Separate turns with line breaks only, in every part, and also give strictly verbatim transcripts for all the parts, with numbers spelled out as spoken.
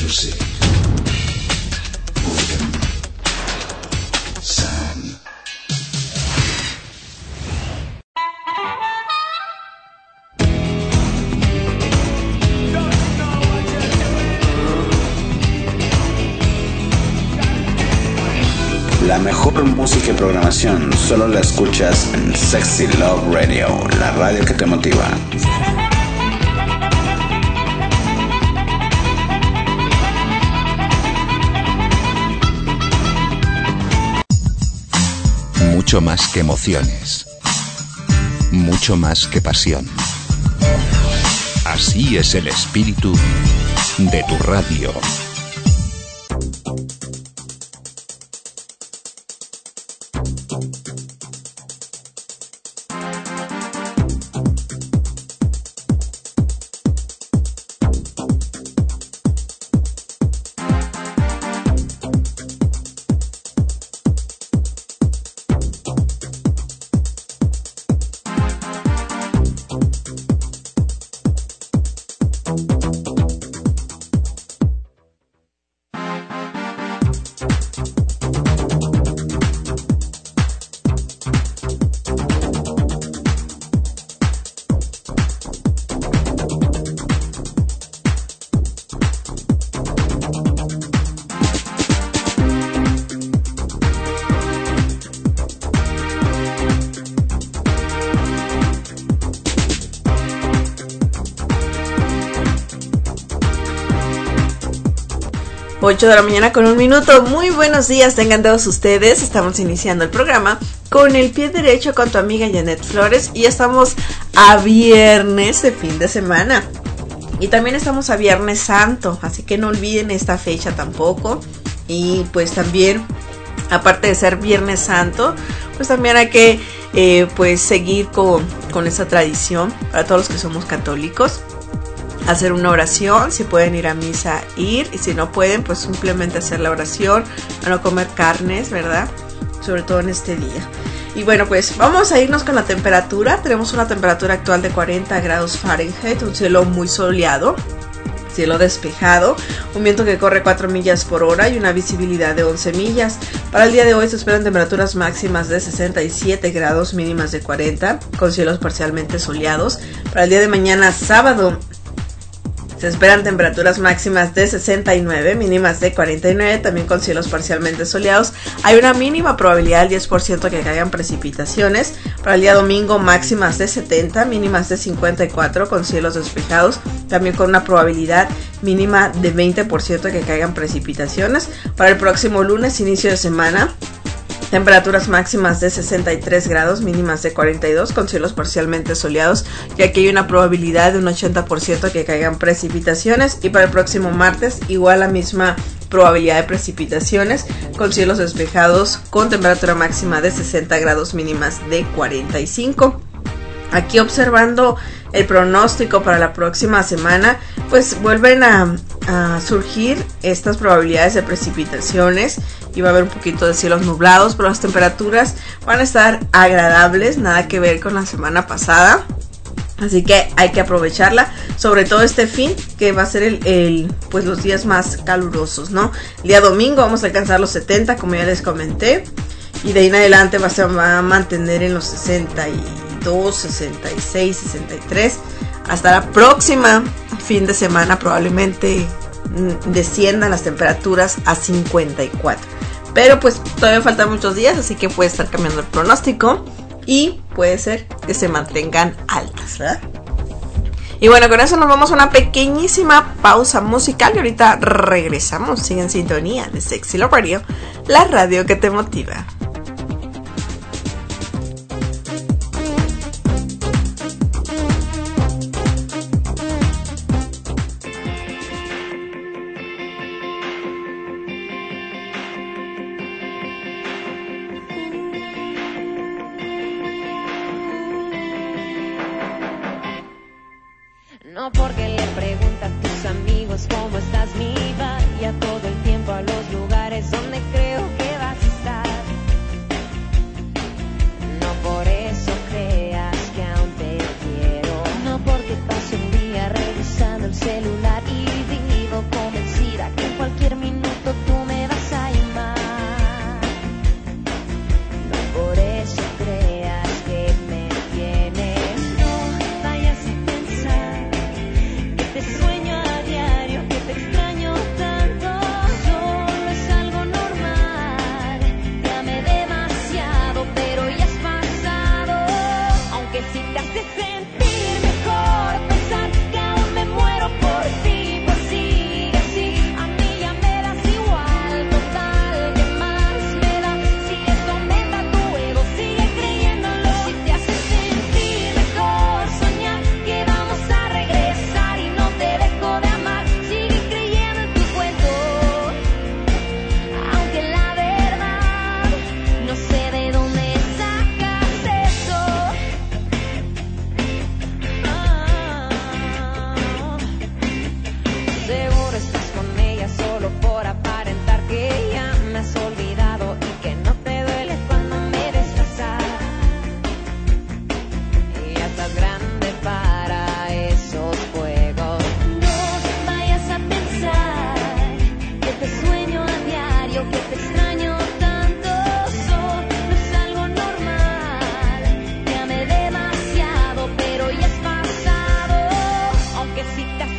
Music. Rhythm. Sound. La mejor música y programación solo la escuchas en Sexy Love Radio, la radio que te motiva.
Mucho más que emociones, mucho más que pasión. Así es el espíritu de tu radio.
ocho de la mañana con un minuto. Muy buenos días, tengan todos ustedes. Estamos iniciando el programa con el pie derecho con tu amiga Janet Flores. Y ya estamos a viernes de fin de semana. Y también estamos a Viernes Santo. Así que no olviden esta fecha tampoco. Y pues también, aparte de ser Viernes Santo, pues también hay que eh, pues seguir con, con esa tradición para todos los que somos católicos. Hacer una oración, si pueden ir a misa, ir, y si no pueden, pues simplemente hacer la oración, a no comer carnes, ¿verdad? Sobre todo en este día. Y bueno, pues vamos a irnos con la temperatura. Tenemos una temperatura actual de cuarenta grados Fahrenheit, un cielo muy soleado, cielo despejado, un viento que corre cuatro millas por hora y una visibilidad de once millas. Para el día de hoy se esperan temperaturas máximas de sesenta y siete grados, mínimas de cuarenta, con cielos parcialmente soleados. Para el día de mañana, sábado, se esperan temperaturas máximas de sesenta y nueve, mínimas de cuarenta y nueve, también con cielos parcialmente soleados. Hay una mínima probabilidad del diez por ciento que caigan precipitaciones. Para el día domingo, máximas de setenta, mínimas de cincuenta y cuatro, con cielos despejados, también con una probabilidad mínima de veinte por ciento que caigan precipitaciones. Para el próximo lunes, inicio de semana, temperaturas máximas de sesenta y tres grados, mínimas de cuarenta y dos, con cielos parcialmente soleados, y aquí hay una probabilidad de un ochenta por ciento que caigan precipitaciones. Y para el próximo martes, igual la misma probabilidad de precipitaciones, con cielos despejados, con temperatura máxima de sesenta grados, mínimas de cuarenta y cinco. Aquí observando el pronóstico para la próxima semana, pues vuelven a, a surgir estas probabilidades de precipitaciones y va a haber un poquito de cielos nublados, pero las temperaturas van a estar agradables, nada que ver con la semana pasada. Así que hay que aprovecharla, sobre todo este fin, que va a ser el, el pues los días más calurosos, ¿no? El día domingo vamos a alcanzar los setenta, como ya les comenté, y de ahí en adelante va a, ser, va a mantener en los sesenta y dos, sesenta y seis, sesenta y tres. Hasta la próxima fin de semana probablemente desciendan las temperaturas a cincuenta y cuatro. Pero pues todavía faltan muchos días, así que puede estar cambiando el pronóstico y puede ser que se mantengan altas, ¿verdad? Y bueno, con eso nos vamos a una pequeñísima pausa musical y ahorita regresamos. Sigue en sintonía de Sexy Love Radio, la radio que te motiva.
No porque le preguntas a tus amigos cómo estás, mi va, y a todo el tiempo a los lugares donde creo que vas a estar.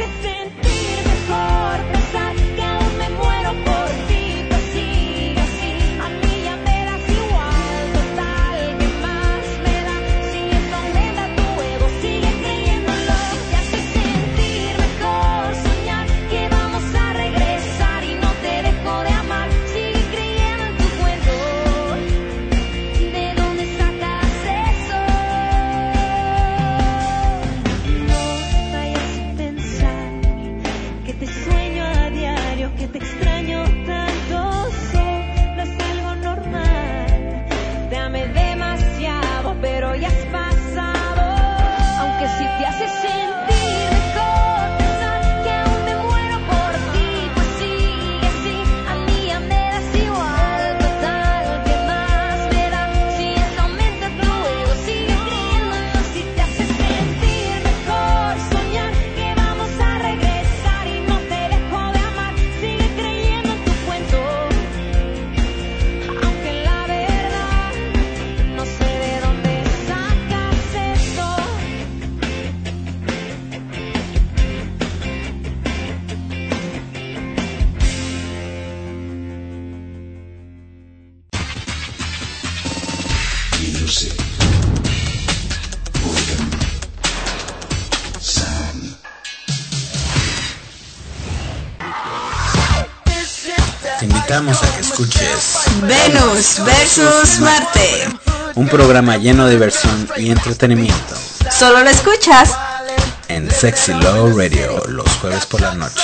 Te invitamos a que escuches
Venus versus Marte,
un programa lleno de diversión y entretenimiento.
Solo lo escuchas
en Sexy Love Radio los jueves por la noche.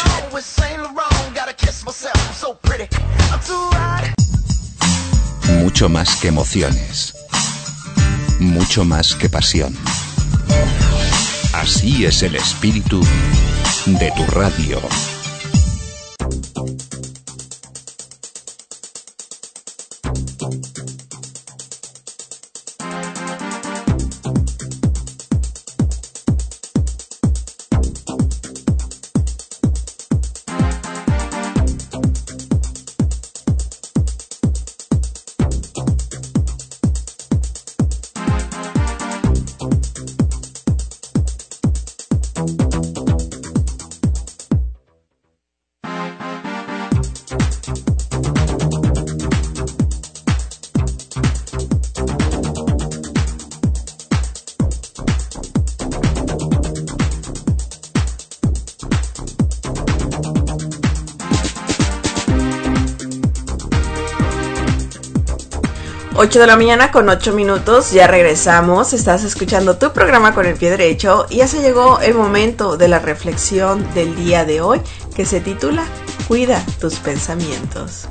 Mucho más que emociones, mucho más que pasión. Así es el espíritu de tu radio.
ocho de la mañana con ocho minutos, ya regresamos, estás escuchando tu programa con el pie derecho y ya se llegó el momento de la reflexión del día de hoy que se titula Cuida tus pensamientos.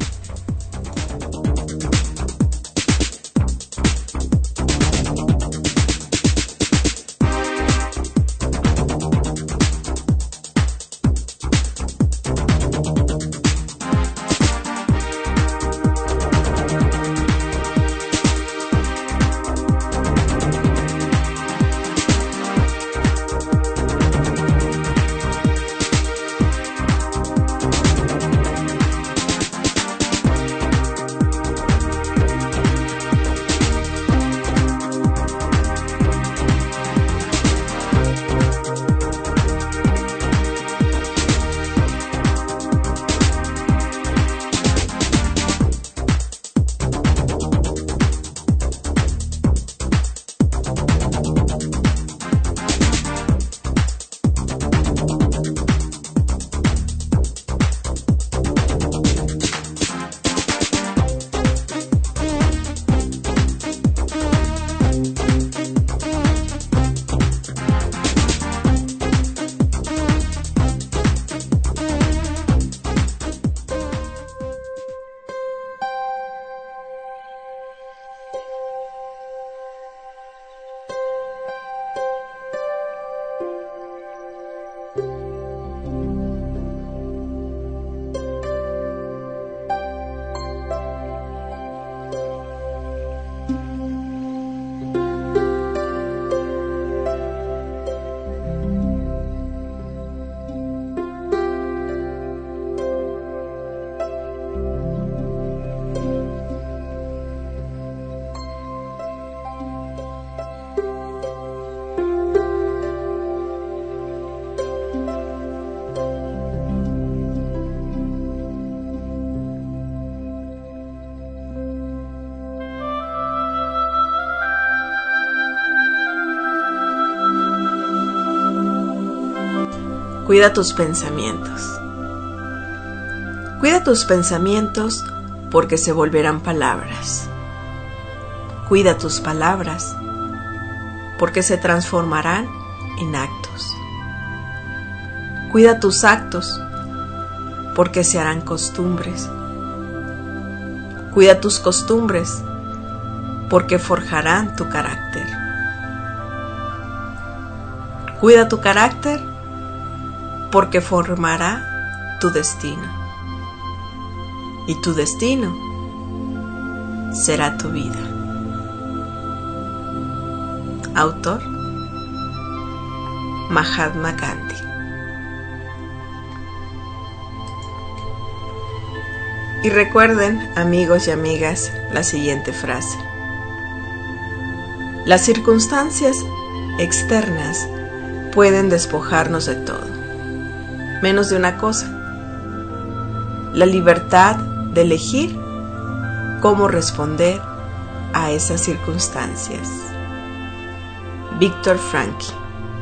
Cuida tus pensamientos. Cuida tus pensamientos porque se volverán palabras. Cuida tus palabras porque se transformarán en actos. Cuida tus actos porque se harán costumbres. Cuida tus costumbres porque forjarán tu carácter. Cuida tu carácter porque formará tu destino. Y tu destino será tu vida. Autor: Mahatma Gandhi. Y recuerden, amigos y amigas, la siguiente frase: las circunstancias externas pueden despojarnos de todo, menos de una cosa: la libertad de elegir cómo responder a esas circunstancias. Viktor Frankl.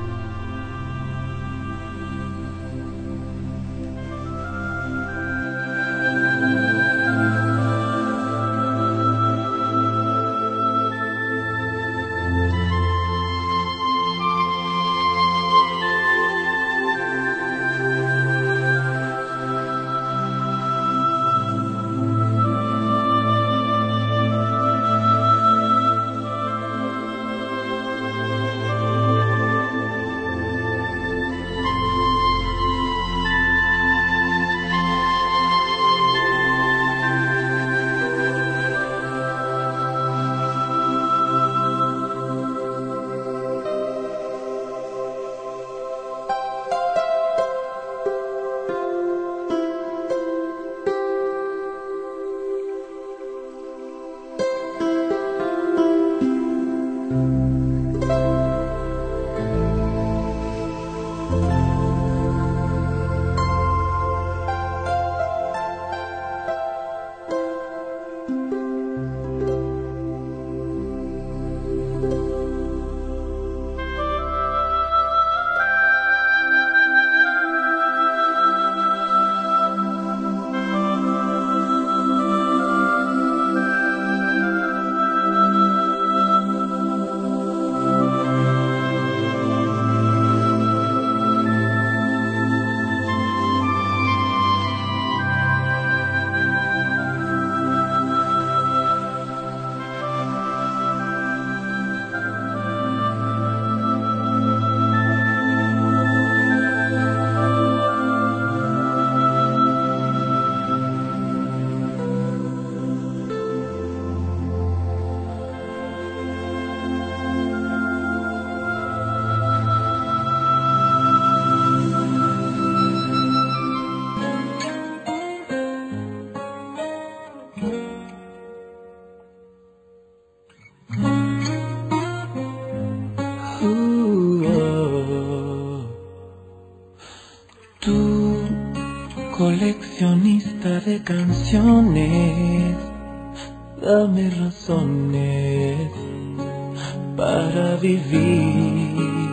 Coleccionista de canciones, dame razones para vivir.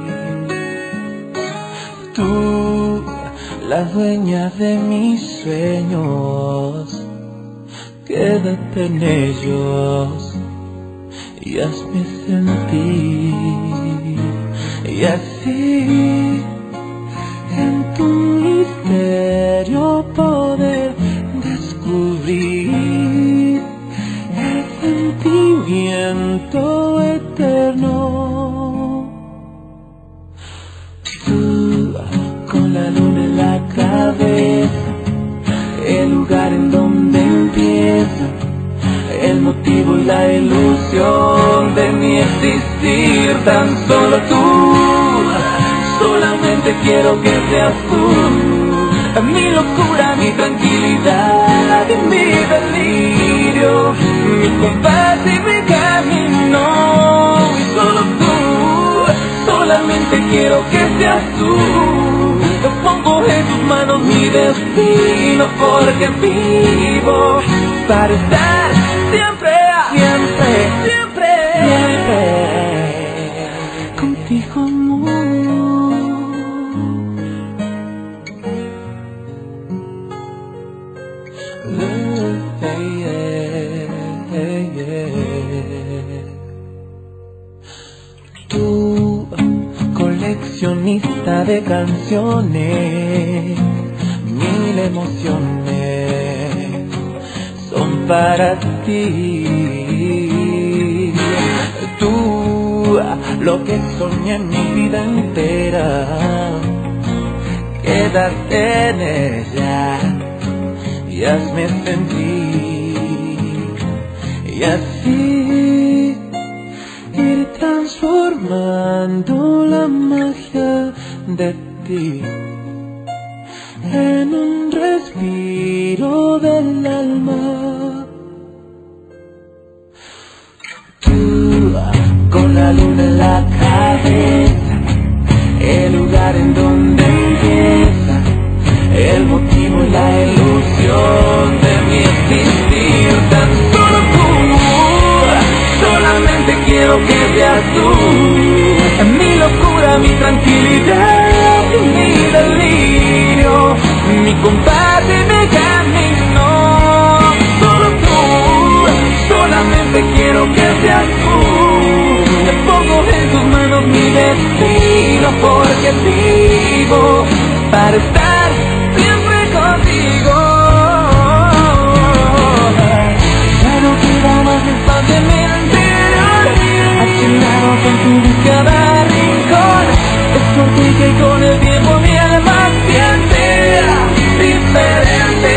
Tú, la dueña de mis sueños, quédate en ellos y hazme sentir. Y así, en tu misterio poder descubrir el sentimiento eterno. Tú, con la luna en la cabeza, el lugar en donde empieza el motivo y la ilusión de mi existir. Tan solo tú, solamente quiero que seas tú, mi locura, mi tranquilidad y mi delirio, mi compás y mi camino. Y solo tú, solamente quiero que seas tú. Yo pongo en tus manos mi destino, porque vivo para estar siempre, siempre, siempre, siempre contigo, amor. lista de canciones, mil emociones son para ti. Tú, lo que soñé en mi vida entera, quédate en ella y hazme sentir, y así ir transformando la magia de ti en un respiro del alma. Tú, con la luna en la cabeza, el lugar en donde empieza el motivo y la ilusión de mi existir. Tan solo tú, solamente quiero que seas tú, mi locura, mi tranquilidad, mi delirio, mi compás y mi camino. Solo tú, solamente quiero que seas tú. Te pongo en tus manos mi destino, porque vivo para estar siempre contigo. Ya no queda más espacio en mi interior, has llenado con tu cada rincón. Es por ti que con el tiempo mi alma siente diferente.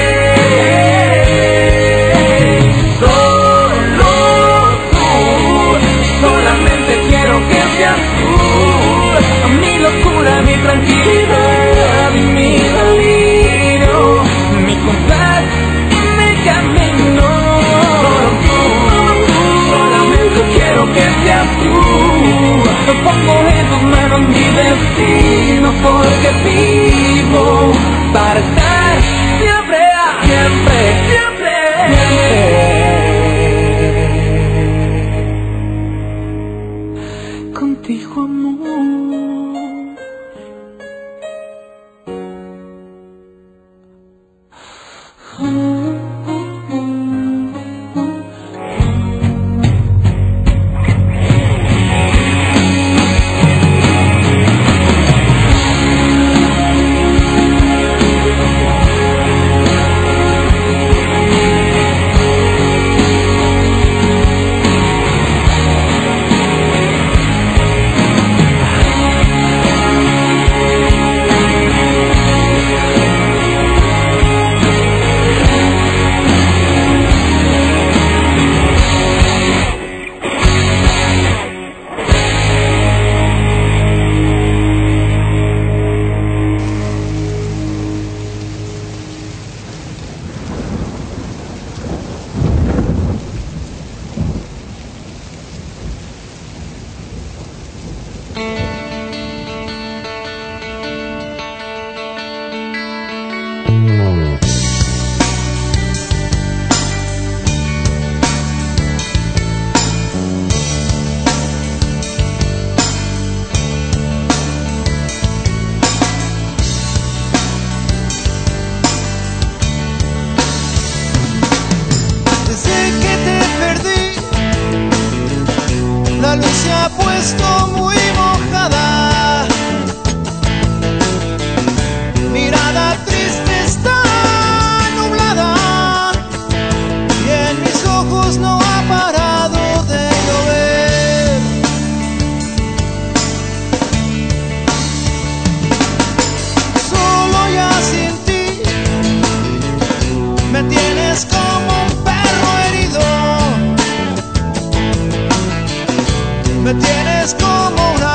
Solo tú, solamente quiero que seas tú, mi locura, mi tranquilidad, mi delirio, mi compás y mi camino. Solo tú, solamente quiero que seas tú. Lo pongo en tus manos mi destino, porque vivo para estar siempre, siempre, siempre, siempre contigo, amor.
Me tienes como una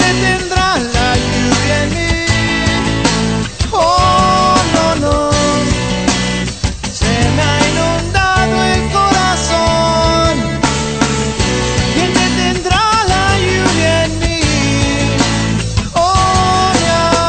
detendrá la lluvia en mí? Oh, no, no. Se me ha inundado el corazón. ¿Quién detendrá la lluvia en mí? Oh, mi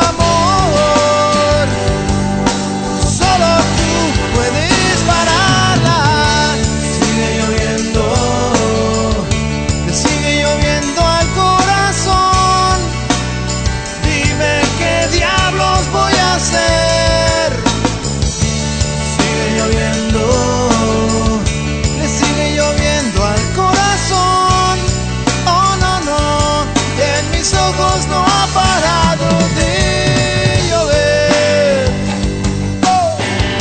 amor. Solo tú puedes pararla. Sigue lloviendo. Le sigue lloviendo al corazón. Dime qué diablos voy a hacer. Sigue lloviendo, le sigue lloviendo al corazón. Oh, no, no, en mis ojos no ha parado de llover. Oh.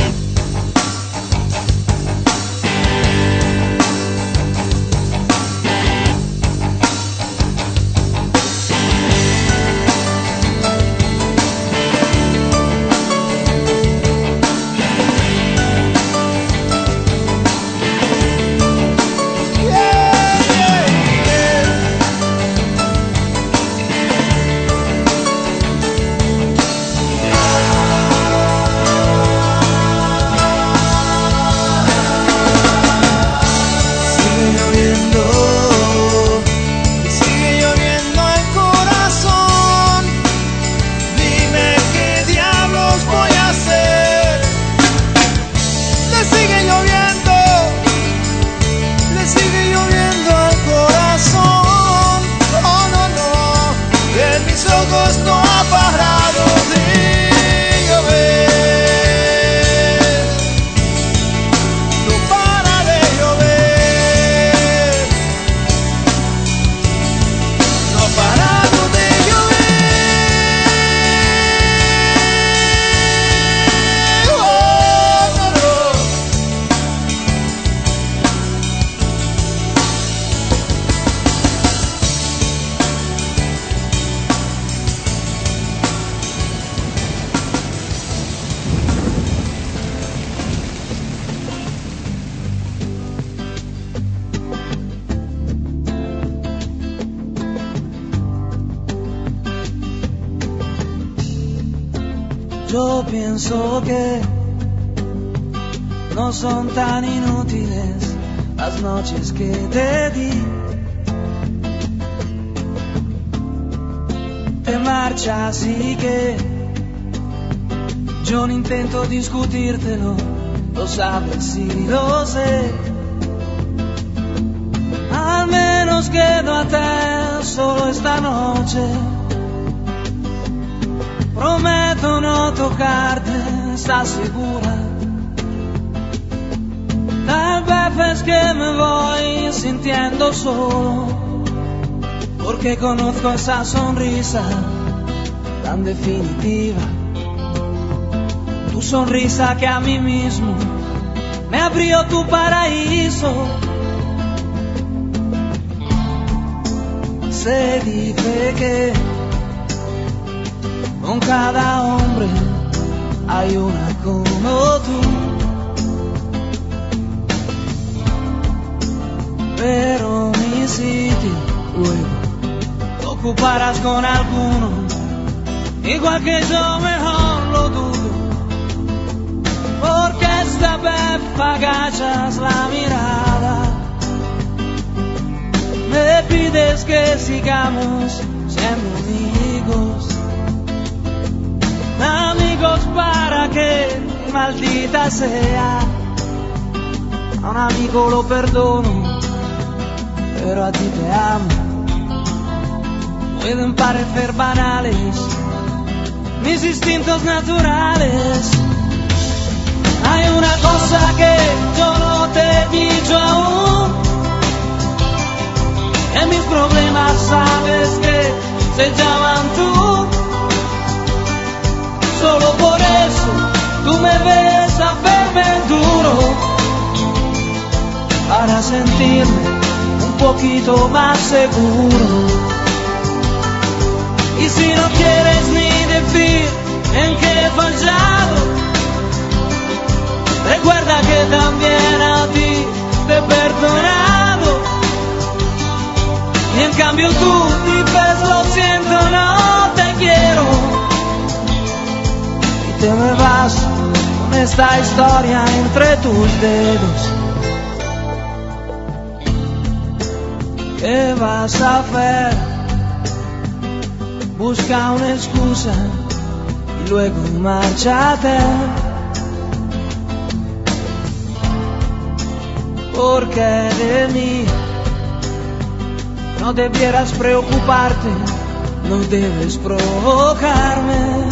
Sigue lloviendo, le sigue lloviendo al corazón. Dime qué diablos voy a hacer. Le sigue lloviendo, le sigue lloviendo al corazón. Oh, no, no, en mis ojos no ha parado de llover. No para de llover. No ha parado de llover. Oh, no, no.
Yo pienso que no son tan inútiles las noches que te di. Te marchas y que yo no intento discutírtelo, lo sabes y lo sé. Al menos quedo a te solo esta noche. Prometo no tocarte, ¿estás segura? Tal vez es que me voy sintiendo solo, porque conozco esa sonrisa tan definitiva. Tu sonrisa que a mí mismo me abrió tu paraíso. Se dice que con cada hombre hay una como tú, pero mi sitio luego lo ocuparás con alguno, igual que yo, mejor lo dudo, porque esta vez agachas la mirada, me pides que sigamos siendo amigos. Amigos para que, maldita sea, a un amigo lo perdono, pero a ti te amo. Pueden parecer banales mis instintos naturales. Hay una cosa que yo no te he dicho aún, en mis problemas sabes que se llaman tú. Solo por eso tú me ves a verme duro, para sentirme un poquito más seguro. Y si no quieres ni decir en qué he fallado, recuerda que también a ti te he perdonado. Y en cambio tú dices lo siento, esta historia entre tus dedos. ¿Qué vas a hacer? Busca una excusa y luego márchate. Porque de mí no debieras preocuparte, no debes provocarme.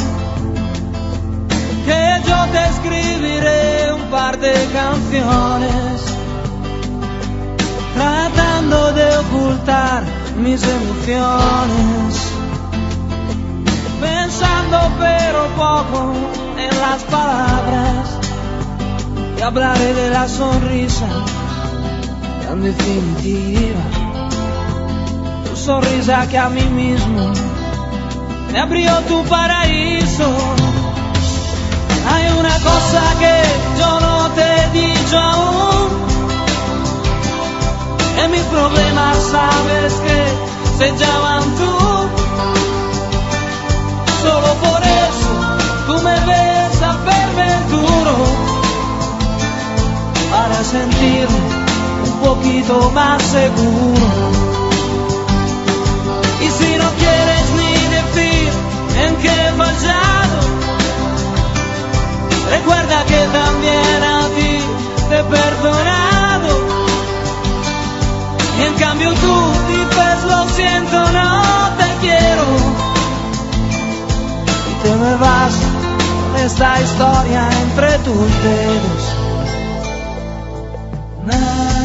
Que yo te escribiré un par de canciones, tratando de ocultar mis emociones, pensando pero poco en las palabras, y hablaré de la sonrisa tan definitiva, tu sonrisa que a mí mismo me abrió tu paraíso. Hay una cosa que yo no te he dicho aún, que mis problemas sabes que se llaman tú. Solo por eso tú me ves a verme duro, para sentirme un poquito más seguro. Y si no quieres ni decir en qué he fallado, recuerda que también a ti te he perdonado. Y en cambio tú dices lo siento, no te quiero, y te me vas con esta historia entre tus dedos. Na,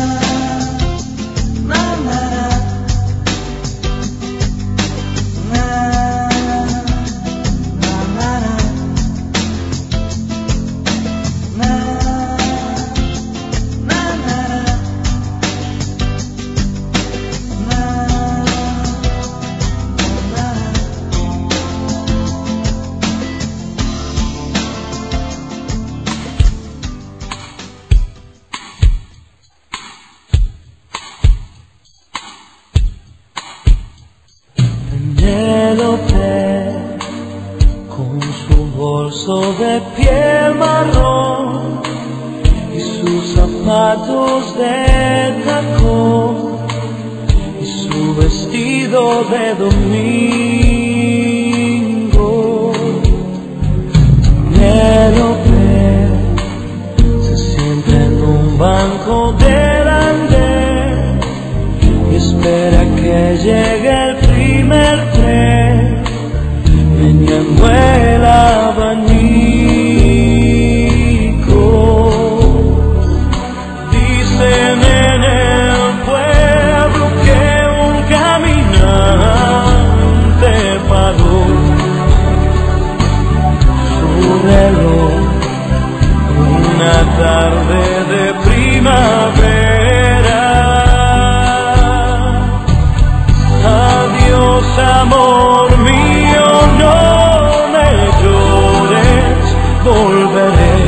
na, na, na, na, na, na. De piel marrón y sus zapatos de tacón y su vestido de domingo. Penélope se sienta en un banco del andén y espera que llegue el primer tren, meneando el abanico. Dicen en el pueblo que un caminante paró su reloj una tarde de primavera. Adiós, amor mío, no me llores, volveré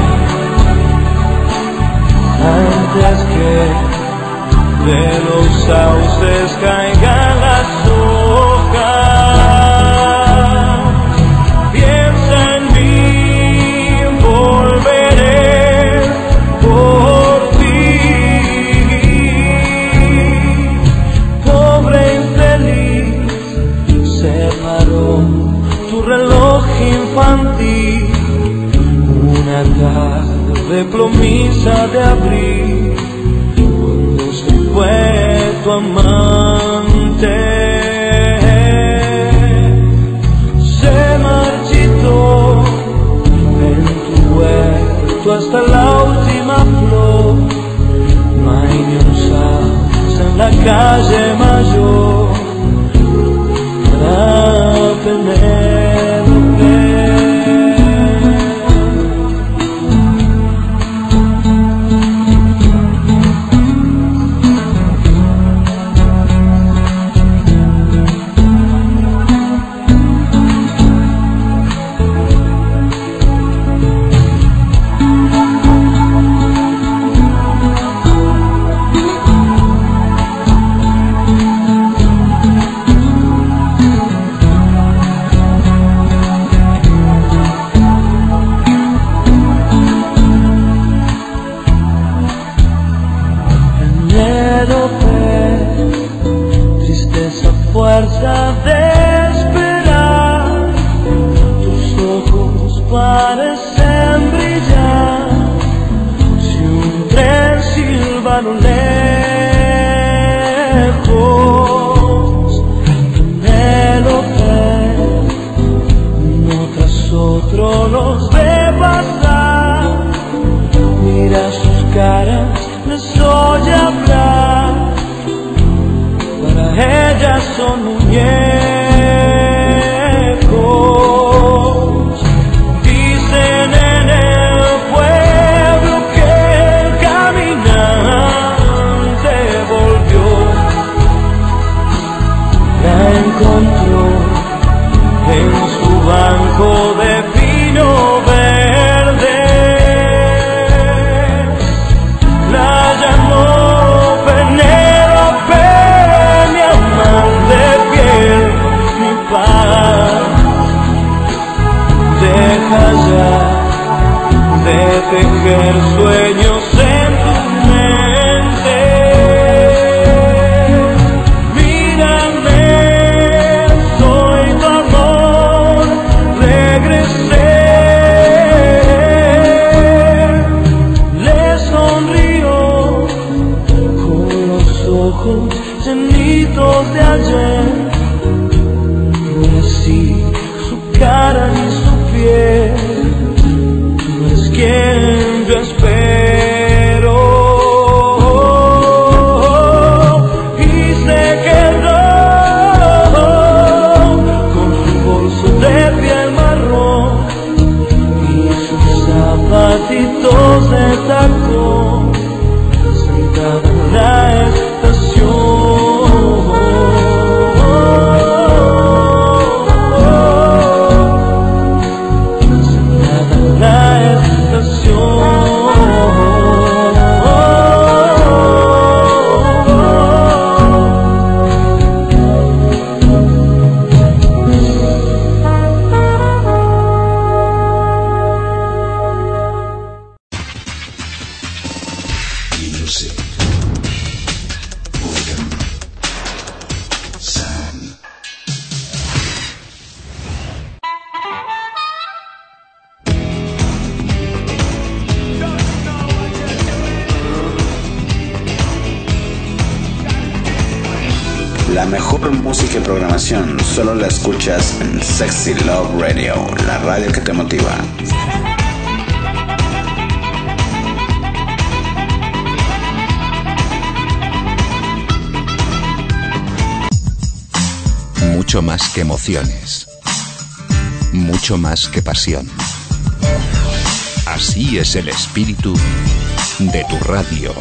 antes que de los sauces caigan las hojas. Piensa en mí, volveré por ti. Pobre infeliz, se paró tu reloj infantil una tarde plomiza de abril, cuando se fue tu amante. Se marchitó en tu huerto hasta la última flor. No hay ni un sauce en la calle mayor para Penélope. lejos en el hotel, uno tras otro los ve pasar. Mira sus caras, les oye hablar, para ellas son muñecos. Dicen en el pueblo que el caminante volvió, la encontró en su banco de vino verde. La llamó Penélope, mi amor de piel, mi paz. Deja ya de tejer sueños en tu mente. Mírame, soy tu amor, regresé. Le sonrió con los ojos llenitos de ayer. No es así su cara ni su piel, no es quien yo espero. Y se quedó con su bolso de piel marrón y sus zapatitos de tacón, sentada en la
La mejor música y programación solo la escuchas en Sexy Love Radio, la radio que te motiva.
Mucho más que emociones, mucho más que pasión. Así es el espíritu de tu radio.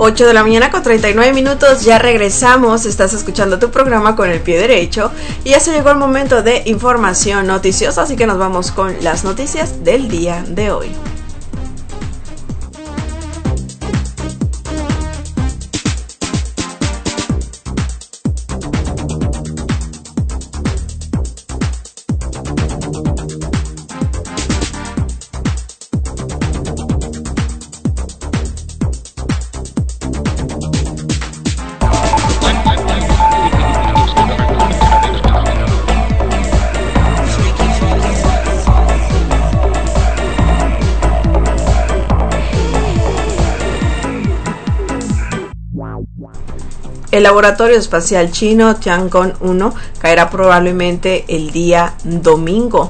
ocho de la mañana con treinta y nueve minutos, ya regresamos, estás escuchando tu programa con el pie derecho y ya se llegó el momento de información noticiosa, así que nos vamos con las noticias del día de hoy. El laboratorio espacial chino Tiangong uno caerá probablemente el día domingo.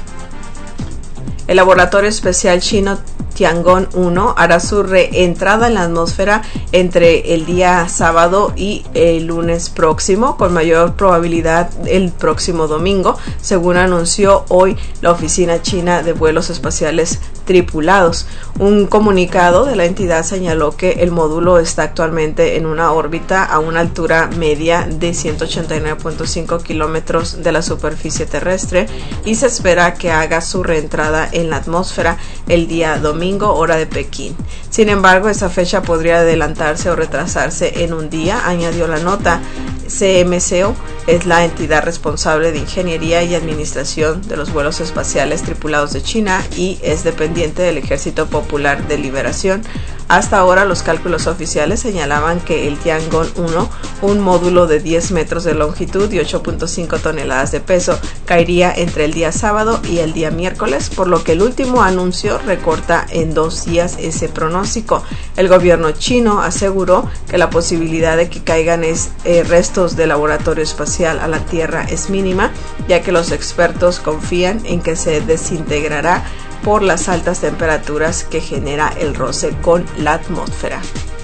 El laboratorio espacial chino Tiangong uno hará su reentrada en la atmósfera entre el día sábado y el lunes próximo, con mayor probabilidad el próximo domingo, según anunció hoy la Oficina China de Vuelos Espaciales Tripulados. Un comunicado de la entidad señaló que el módulo está actualmente en una órbita a una altura media de ciento ochenta y nueve punto cinco kilómetros de la superficie terrestre y se espera que haga su reentrada en la atmósfera el día domingo, hora de Pekín. Sin embargo, esa fecha podría adelantarse o retrasarse en un día, añadió la nota. C M C O es la entidad responsable de ingeniería y administración de los vuelos espaciales tripulados de China y es dependiente del Ejército Popular de Liberación. Hasta ahora, los cálculos oficiales señalaban que el Tiangong uno, un módulo de diez metros de longitud y ocho punto cinco toneladas de peso, caería entre el día sábado y el día miércoles, por lo que el último anuncio recorta en dos días ese pronóstico. El gobierno chino aseguró que la posibilidad de que caigan es, eh, restos del laboratorio espacial a la Tierra es mínima, ya que los expertos confían en que se desintegrará por las altas temperaturas que genera el roce con la atmósfera.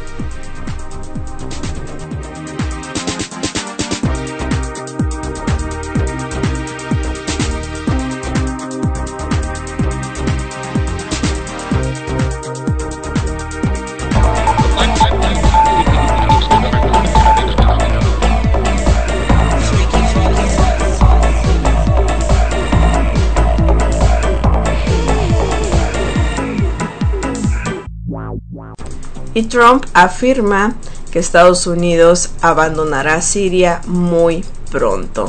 Y Trump afirma que Estados Unidos abandonará Siria muy pronto.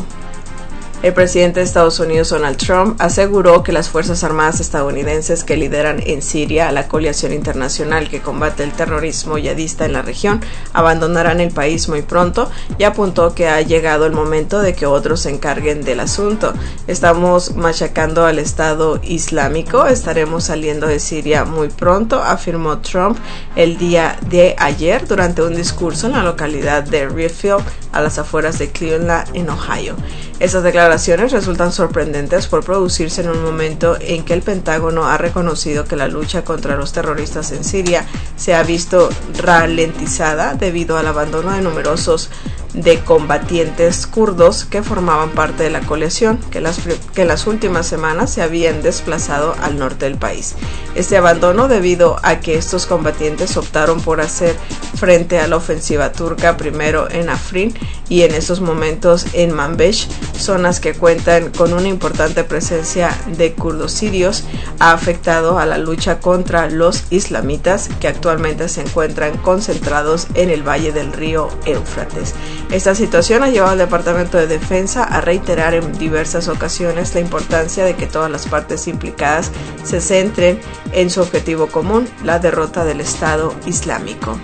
El presidente de Estados Unidos, Donald Trump, aseguró que las Fuerzas Armadas estadounidenses que lideran en Siria a la coalición internacional que combate el terrorismo yihadista en la región abandonarán el país muy pronto y apuntó que ha llegado el momento de que otros se encarguen del asunto. Estamos machacando al Estado Islámico, estaremos saliendo de Siria muy pronto, afirmó Trump el día de ayer durante un discurso en la localidad de Redfield, a las afueras de Cleveland, en Ohio. Esas declaraciones resultan sorprendentes por producirse en un momento en que el Pentágono ha reconocido que la lucha contra los terroristas en Siria se ha visto ralentizada debido al abandono de numerosos de combatientes kurdos que formaban parte de la coalición, que las, que en las últimas semanas se habían desplazado al norte del país. Este abandono debido a que estos combatientes optaron por hacer frente a la ofensiva turca primero en Afrin y en estos momentos en Manbij, zonas que cuentan con una importante presencia de kurdos sirios, ha afectado a la lucha contra los islamitas que actualmente se encuentran concentrados en el valle del río Éufrates. Esta situación ha llevado al Departamento de Defensa a reiterar en diversas ocasiones la importancia de que todas las partes implicadas se centren en su objetivo común, la derrota del Estado Islámico.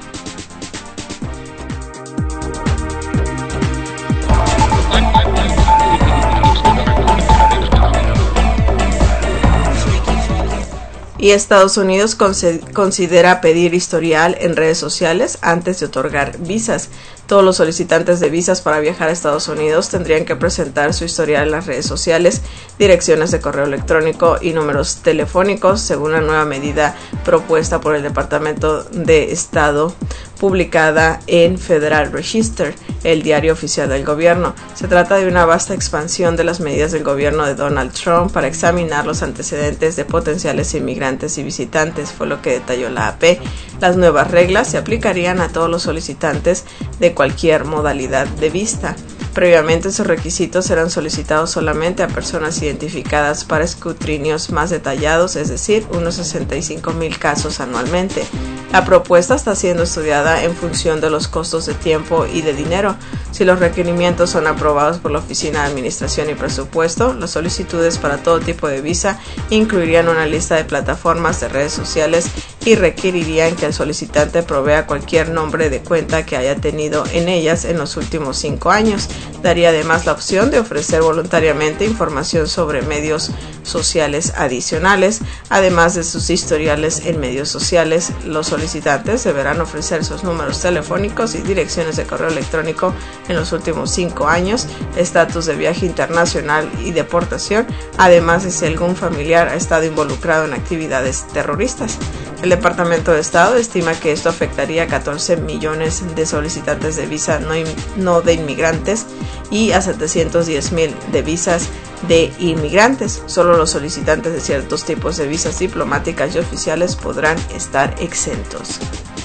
Y Estados Unidos considera pedir historial en redes sociales antes de otorgar visas. Todos los solicitantes de visas para viajar a Estados Unidos tendrían que presentar su historial en las redes sociales, direcciones de correo electrónico y números telefónicos, según la nueva medida propuesta por el Departamento de Estado, publicada en Federal Register, el diario oficial del gobierno. Se trata de una vasta expansión de las medidas del gobierno de Donald Trump para examinar los antecedentes de potenciales inmigrantes y visitantes, fue lo que detalló la A P. Las nuevas reglas se aplicarían a todos los solicitantes de cualquier modalidad de vista. Previamente, esos requisitos serán solicitados solamente a personas identificadas para escrutinios más detallados, es decir, unos sesenta y cinco mil casos anualmente. La propuesta está siendo estudiada en función de los costos de tiempo y de dinero. Si los requerimientos son aprobados por la Oficina de Administración y Presupuesto, las solicitudes para todo tipo de visa incluirían una lista de plataformas de redes sociales y requerirían que el solicitante provea cualquier nombre de cuenta que haya tenido en ellas en los últimos cinco años. Daría además la opción de ofrecer voluntariamente información sobre medios sociales adicionales, además de sus historiales en medios sociales. Los solicitantes deberán ofrecer sus números telefónicos y direcciones de correo electrónico en los últimos cinco años, estatus de viaje internacional y deportación, además de si algún familiar ha estado involucrado en actividades terroristas. El Departamento de Estado estima que esto afectaría a catorce millones de solicitantes de visa no, no de inmigrantes y a setecientos diez mil de visas de inmigrantes. Solo los solicitantes de ciertos tipos de visas diplomáticas y oficiales podrán estar exentos.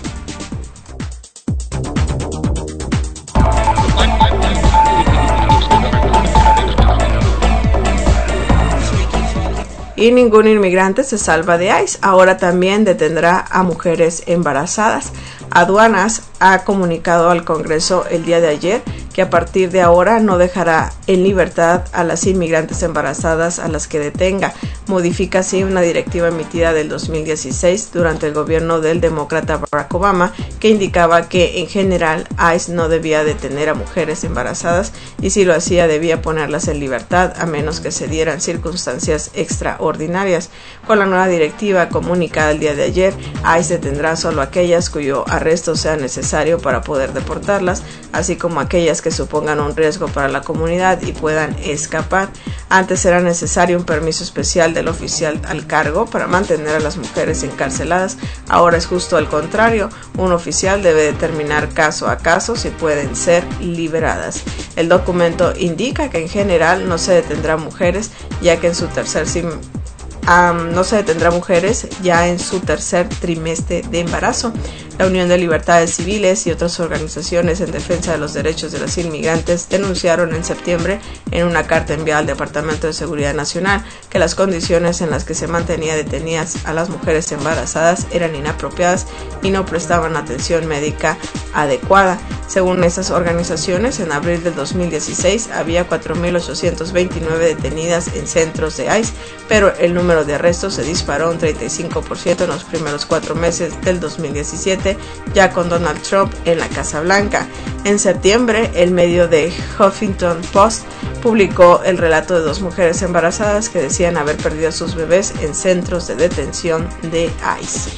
Y ningún inmigrante se salva de ICE. Ahora también detendrá a mujeres embarazadas. Aduanas ha comunicado al Congreso el día de ayer que a partir de ahora no dejará en libertad a las inmigrantes embarazadas a las que detenga. Modifica así una directiva emitida del dos mil dieciséis durante el gobierno del demócrata Barack Obama, que indicaba que en general ICE no debía detener a mujeres embarazadas y si lo hacía debía ponerlas en libertad a menos que se dieran circunstancias extraordinarias. Con la nueva directiva comunicada el día de ayer, ICE detendrá solo aquellas cuyo arresto sea necesario para poder deportarlas, así como aquellas que supongan un riesgo para la comunidad y puedan escapar. Antes era necesario un permiso especial del oficial al cargo para mantener a las mujeres encarceladas. Ahora es justo al contrario. Un oficial debe determinar caso a caso si pueden ser liberadas. El documento indica que en general no se detendrá a mujeres, ya que en su tercer sim Um, no se detendrá a mujeres ya en su tercer trimestre de embarazo. La Unión de Libertades Civiles y otras organizaciones en defensa de los derechos de las inmigrantes denunciaron en septiembre en una carta enviada al Departamento de Seguridad Nacional que las condiciones en las que se mantenía detenidas a las mujeres embarazadas eran inapropiadas y no prestaban atención médica adecuada. Según esas organizaciones, en abril del dos mil dieciséis había cuatro mil ochocientos veintinueve detenidas en centros de ICE, pero el número de arrestos se disparó un treinta y cinco por ciento en los primeros cuatro meses del dos mil diecisiete, ya con Donald Trump en la Casa Blanca. En septiembre, el medio The Huffington Post publicó el relato de dos mujeres embarazadas que decían haber perdido a sus bebés en centros de detención de ICE.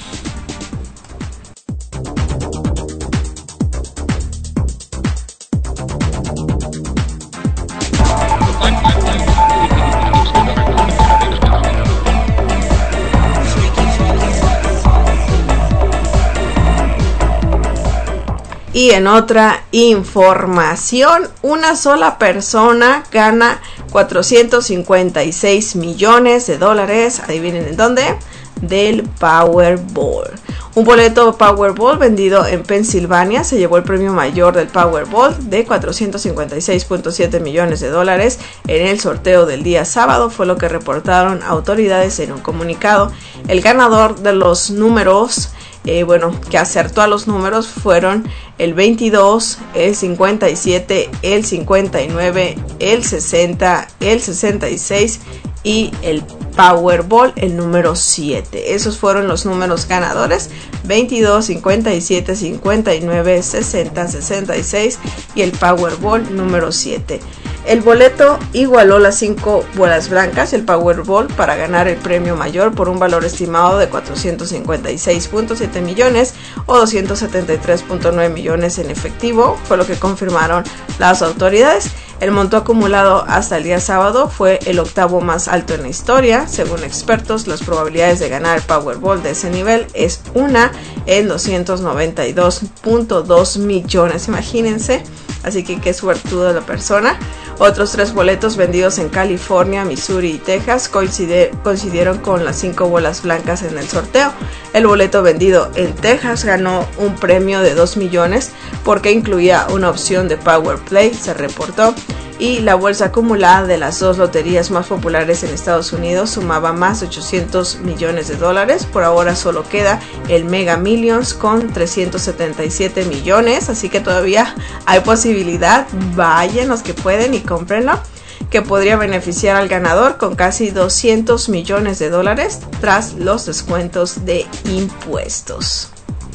Y en otra información, una sola persona gana cuatrocientos cincuenta y seis millones de dólares, adivinen en dónde, del Powerball. Un boleto Powerball vendido en Pensilvania se llevó el premio mayor del Powerball de cuatrocientos cincuenta y seis punto siete millones de dólares en el sorteo del día sábado, fue lo que reportaron autoridades en un comunicado. El ganador de los números Eh, bueno, que acertó a los números fueron el veintidós, el cincuenta y siete, el cincuenta y nueve, el sesenta, el sesenta y seis y el Powerball, el número siete. Esos fueron los números ganadores: veintidós, cincuenta y siete, cincuenta y nueve, sesenta, sesenta y seis y el Powerball número siete. El boleto igualó las cinco bolas blancas, el Powerball, para ganar el premio mayor por un valor estimado de cuatrocientos cincuenta y seis punto siete millones o doscientos setenta y tres punto nueve millones en efectivo, fue lo que confirmaron las autoridades. El monto acumulado hasta el día sábado fue el octavo más alto en la historia. Según expertos, las probabilidades de ganar el Powerball de ese nivel es una en doscientos noventa y dos punto dos millones, imagínense. Así que qué suertudo la persona. Otros tres boletos vendidos en California, Missouri y Texas coincide, coincidieron con las cinco bolas blancas en el sorteo. El boleto vendido en Texas ganó un premio de dos millones porque incluía una opción de Power Play, se reportó, y la bolsa acumulada de las dos loterías más populares en Estados Unidos sumaba más de ochocientos millones de dólares. Por ahora solo queda el Mega Millions con trescientos setenta y siete millones, así que todavía hay posibilidad. Vayan los que pueden y cómprenlo, que podría beneficiar al ganador con casi doscientos millones de dólares tras los descuentos de impuestos.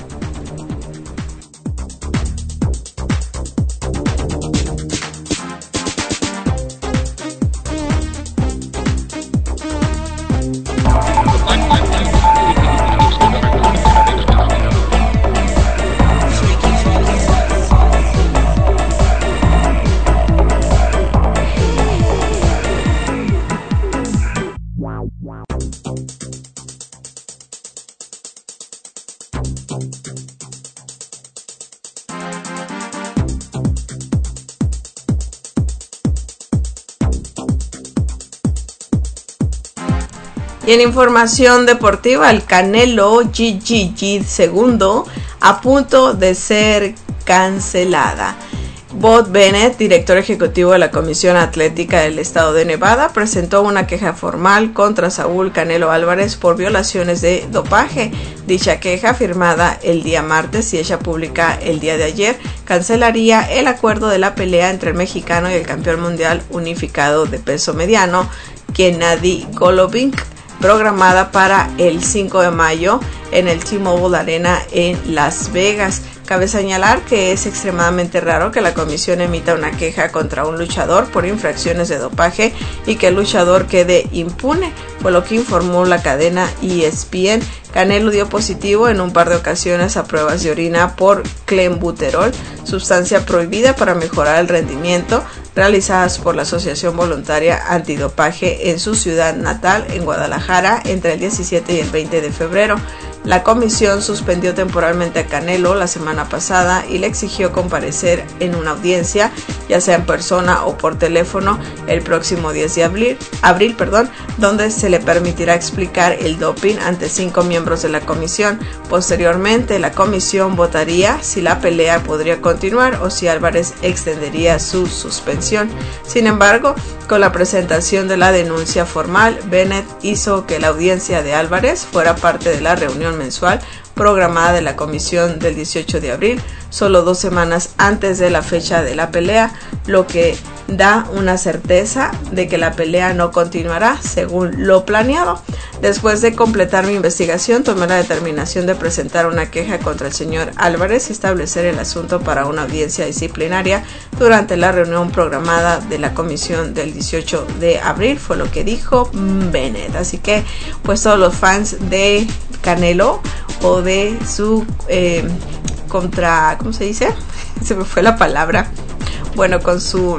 Y en información deportiva, el Canelo G G G segundo a punto de ser cancelada. Bob Bennett, director ejecutivo de la Comisión Atlética del Estado de Nevada, presentó una queja formal contra Saúl Canelo Álvarez por violaciones de dopaje. Dicha queja, firmada el día martes y hecha pública el día de ayer, cancelaría el acuerdo de la pelea entre el mexicano y el campeón mundial unificado de peso mediano, Gennady Golovkin, programada para el cinco de mayo en el T-Mobile Arena en Las Vegas. Cabe señalar que es extremadamente raro que la comisión emita una queja contra un luchador por infracciones de dopaje y que el luchador quede impune, por lo que informó la cadena E S P N. Canelo dio positivo en un par de ocasiones a pruebas de orina por clenbuterol, sustancia prohibida para mejorar el rendimiento, realizadas por la Asociación Voluntaria Antidopaje en su ciudad natal, en Guadalajara, entre el diecisiete y el veinte de febrero. La comisión suspendió temporalmente a Canelo la semana pasada y le exigió comparecer en una audiencia, ya sea en persona o por teléfono, el próximo diez de abril, abril perdón, donde se le permitirá explicar el doping ante cinco miembros de la comisión. Posteriormente, la comisión votaría si la pelea podría continuar o si Álvarez extendería su suspensión. Sin embargo, con la presentación de la denuncia formal, Bennett hizo que la audiencia de Álvarez fuera parte de la reunión mensual programada de la comisión del dieciocho de abril, solo dos semanas antes de la fecha de la pelea, lo que da una certeza de que la pelea no continuará según lo planeado. Después de completar mi investigación, tomé la determinación de presentar una queja contra el señor Álvarez y establecer el asunto para una audiencia disciplinaria durante la reunión programada de la comisión del dieciocho de abril, fue lo que dijo Bennett. Así que, pues todos los fans de Canelo o de su eh, contra, ¿cómo se dice? Se me fue la palabra. Bueno, con su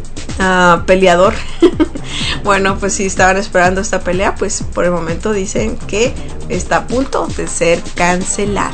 uh, peleador. Bueno, pues si estaban esperando esta pelea, pues por el momento dicen que está a punto de ser cancelada.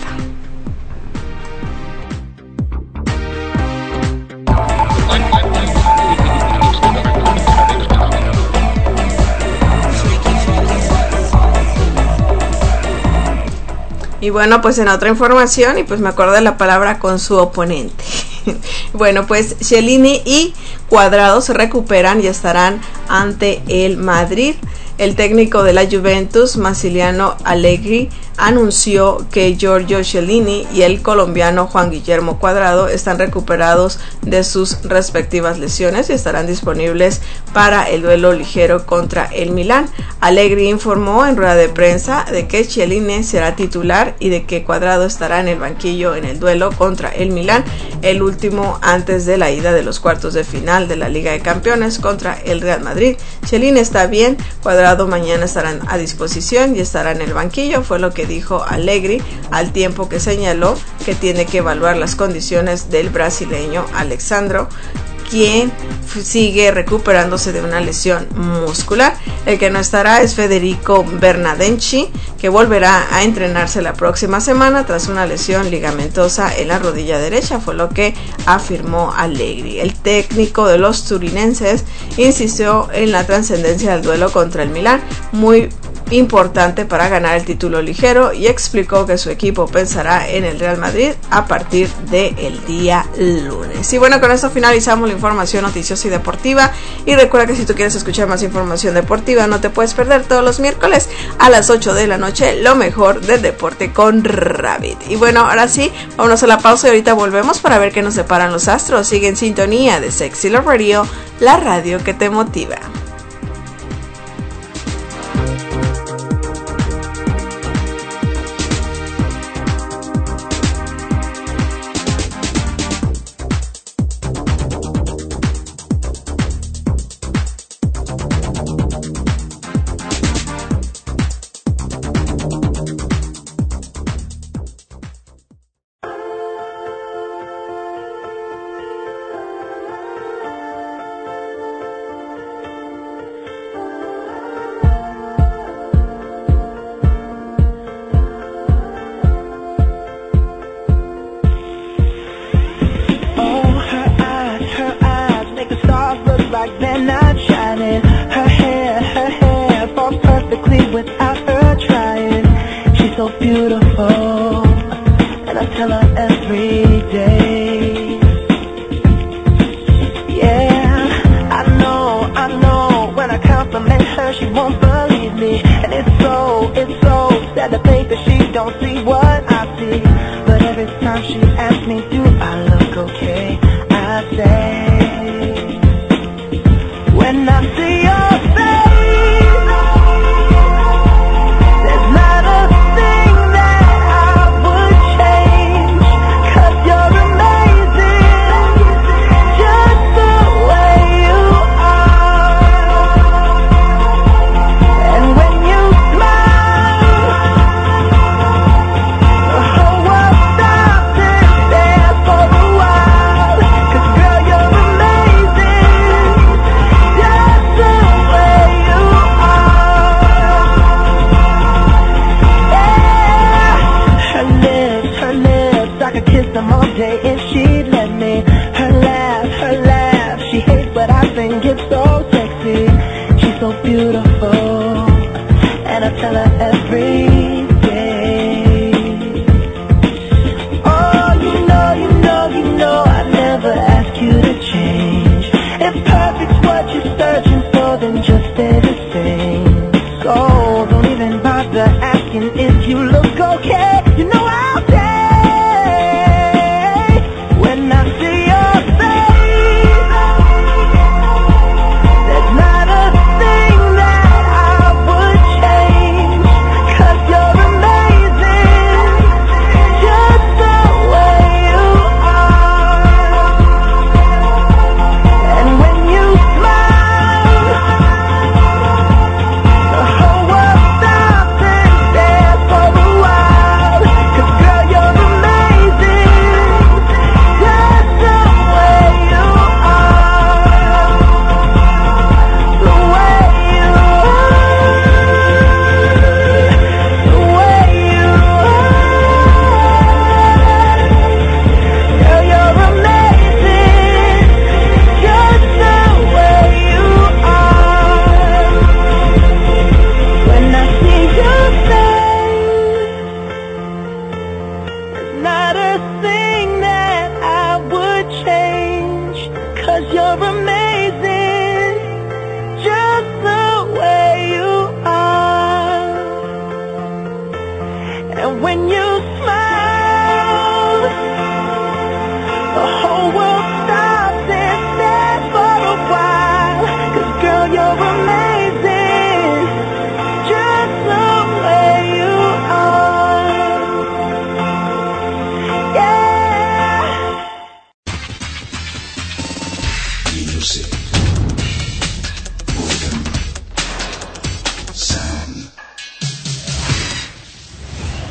Y bueno, pues en otra información, y pues me acuerdo de la palabra con su oponente. Bueno, pues Chiellini y Cuadrado se recuperan y estarán ante el Madrid. El técnico de la Juventus, Massimiliano Allegri, anunció que Giorgio Chiellini y el colombiano Juan Guillermo Cuadrado están recuperados de sus respectivas lesiones y estarán disponibles para el duelo ligero contra el Milán. Allegri informó en rueda de prensa de que Chiellini será titular y de que Cuadrado estará en el banquillo en el duelo contra el Milán, el último antes de la ida de los cuartos de final de la Liga de Campeones contra el Real Madrid. Chiellini está bien, Cuadrado mañana estarán a disposición y estará en el banquillo, fue lo que dijo Allegri, al tiempo que señaló que tiene que evaluar las condiciones del brasileño Alexandro quien sigue recuperándose de una lesión muscular. El que no estará es Federico Bernardeschi, que volverá a entrenarse la próxima semana tras una lesión ligamentosa en la rodilla derecha, fue lo que afirmó Allegri. El técnico de los turinenses insistió en la trascendencia del duelo contra el Milán, muy importante para ganar el título ligero, y explicó que su equipo pensará en el Real Madrid a partir del día lunes. Y bueno, con esto finalizamos la información noticiosa y deportiva, y recuerda que si tú quieres escuchar más información deportiva no te puedes perder todos los miércoles a las ocho de la noche lo mejor del deporte con Rabbit. Y bueno, ahora sí, vámonos a la pausa y ahorita volvemos para ver qué nos separan los astros. Sigue en sintonía de Sexy Love Radio, la radio que te motiva.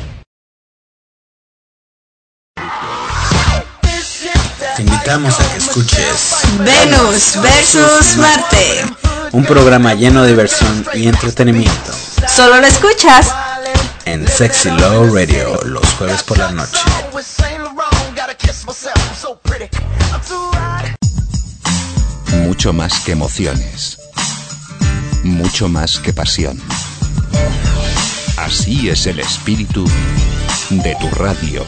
Te invitamos a que escuches
Venus versus Marte.
un programa lleno de diversión y entretenimiento
Solo lo escuchas
en Sexy Love Radio los jueves por la noche.
Mucho más que emociones. Mucho más que pasión. Así es el espíritu de tu radio.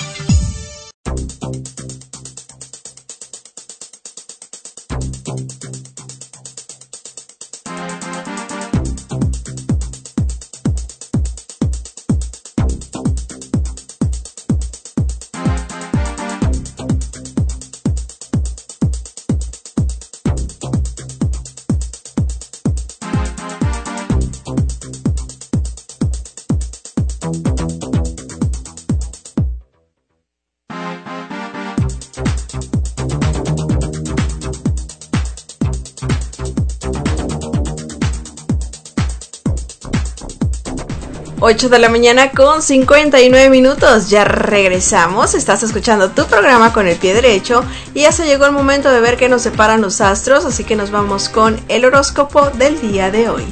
ocho de la mañana con cincuenta y nueve minutos, ya regresamos, estás escuchando tu programa con el pie derecho y ya se llegó el momento de ver qué nos separan los astros, así que nos vamos con el horóscopo del día de hoy.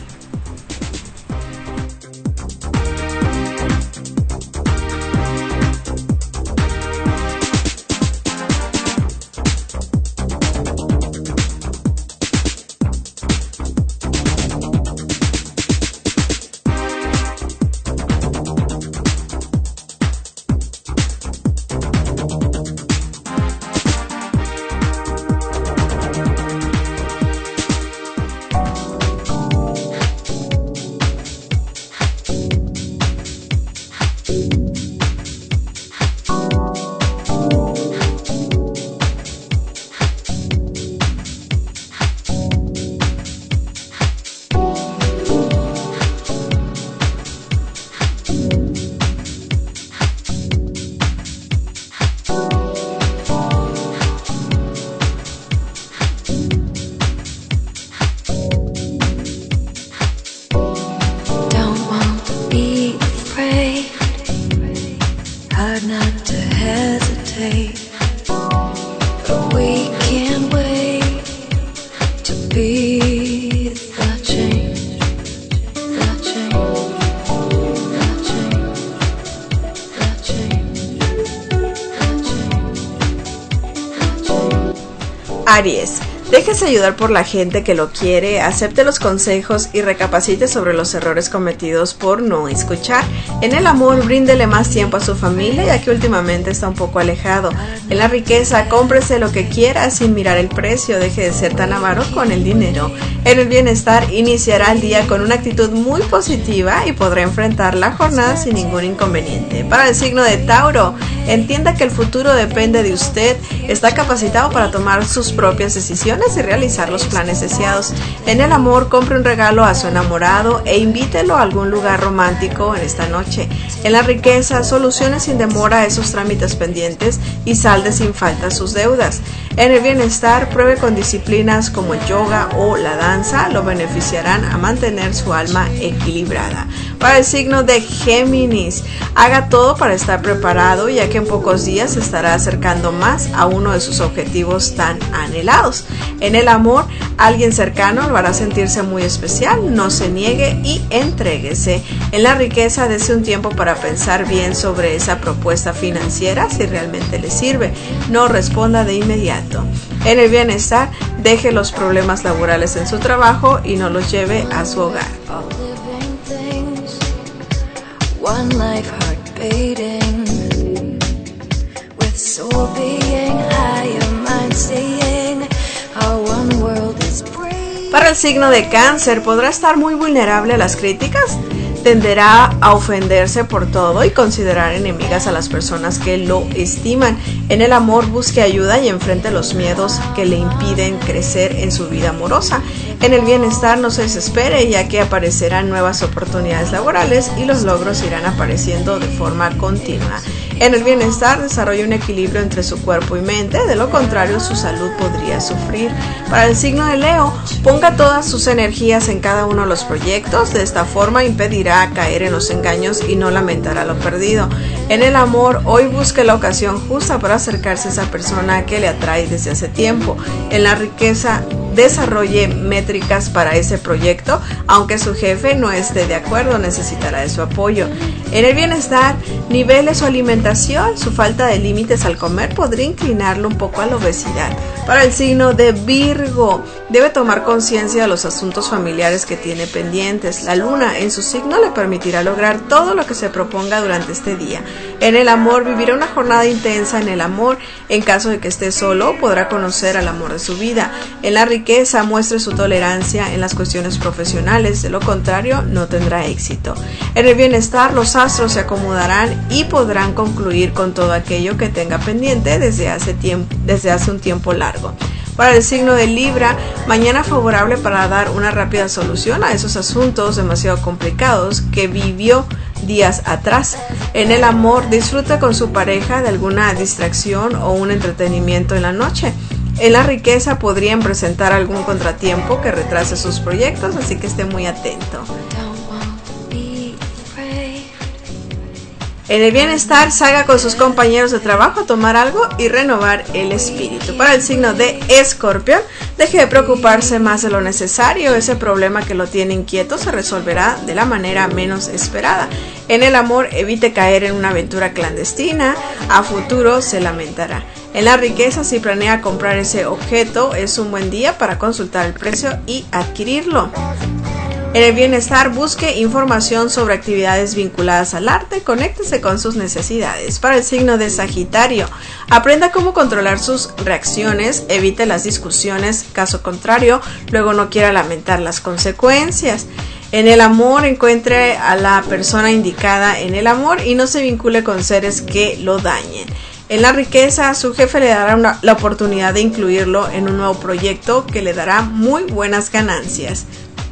Aries, déjese ayudar por la gente que lo quiere, acepte los consejos y recapacite sobre los errores cometidos por no escuchar. En el amor, bríndele más tiempo a su familia, ya que últimamente está un poco alejado. En la riqueza, cómprese lo que quiera sin mirar el precio, deje de ser tan avaro con el dinero. En el bienestar, iniciará el día con una actitud muy positiva y podrá enfrentar la jornada sin ningún inconveniente. Para el signo de Tauro, entienda que el futuro depende de usted, está capacitado para tomar sus propias decisiones y realizar los planes deseados. En el amor, compre un regalo a su enamorado e invítelo a algún lugar romántico en esta noche. En la riqueza, solucione sin demora esos trámites pendientes y salde sin falta sus deudas. En el bienestar, pruebe con disciplinas como el yoga o la danza, lo beneficiarán a mantener su alma equilibrada. Para el signo de Géminis, haga todo para estar preparado, ya que en pocos días se estará acercando más a uno de sus objetivos tan anhelados. En el amor, alguien cercano lo hará sentirse muy especial, no se niegue y entréguese. En la riqueza, dese un tiempo para pensar bien sobre esa propuesta financiera, si realmente le sirve, no responda de inmediato. En el bienestar, deje los problemas laborales en su trabajo y no los lleve a su hogar.
One life heart beating, with soul being higher, mind seeing, our one world is breathing.
Para el signo de Cáncer, podrá estar muy vulnerable a las críticas, tenderá a ofenderse por todo y considerar enemigas a las personas que lo estiman. En el amor, busque ayuda y enfrente los miedos que le impiden crecer en su vida amorosa. En el bienestar, no se desespere, ya que aparecerán nuevas oportunidades laborales y los logros irán apareciendo de forma continua. En el bienestar, desarrolla un equilibrio entre su cuerpo y mente, de lo contrario su salud podría sufrir. Para el signo de Leo, ponga todas sus energías en cada uno de los proyectos, de esta forma impedirá caer en los engaños y no lamentará lo perdido. En el amor, hoy busque la ocasión justa para acercarse a esa persona que le atrae desde hace tiempo. En la riqueza, desarrolle métricas para ese proyecto, aunque su jefe no esté de acuerdo, necesitará de su apoyo. En el bienestar, nivele su alimentación, su falta de límites al comer podría inclinarlo un poco a la obesidad. Para el signo de Virgo, debe tomar conciencia de los asuntos familiares que tiene pendientes. La luna en su signo le permitirá lograr todo lo que se proponga durante este día. En el amor, vivirá una jornada intensa en el amor. En caso de que esté solo, podrá conocer al amor de su vida. En la riqueza, muestre su tolerancia en las cuestiones profesionales, de lo contrario, no tendrá éxito. En el bienestar, los astros se acomodarán y podrán concluir con todo aquello que tenga pendiente desde hace tiempo, desde hace un tiempo largo. Para el signo de Libra, mañana favorable para dar una rápida solución a esos asuntos demasiado complicados que vivió días atrás. En el amor, disfruta con su pareja de alguna distracción o un entretenimiento en la noche. En la riqueza, podrían presentar algún contratiempo que retrase sus proyectos, así que esté muy atento. En el bienestar, salga con sus compañeros de trabajo a tomar algo y renovar el espíritu. Para el signo de Escorpión, deje de preocuparse más de lo necesario. Ese problema que lo tiene inquieto se resolverá de la manera menos esperada. En el amor, evite caer en una aventura clandestina. A futuro se lamentará. En la riqueza, si planea comprar ese objeto, es un buen día para consultar el precio y adquirirlo. En el bienestar, busque información sobre actividades vinculadas al arte, conéctese con sus necesidades. Para el signo de Sagitario, aprenda cómo controlar sus reacciones, evite las discusiones, caso contrario, luego no quiera lamentar las consecuencias. En el amor, encuentre a la persona indicada en el amor y no se vincule con seres que lo dañen. En la riqueza, su jefe le dará una, la oportunidad de incluirlo en un nuevo proyecto que le dará muy buenas ganancias.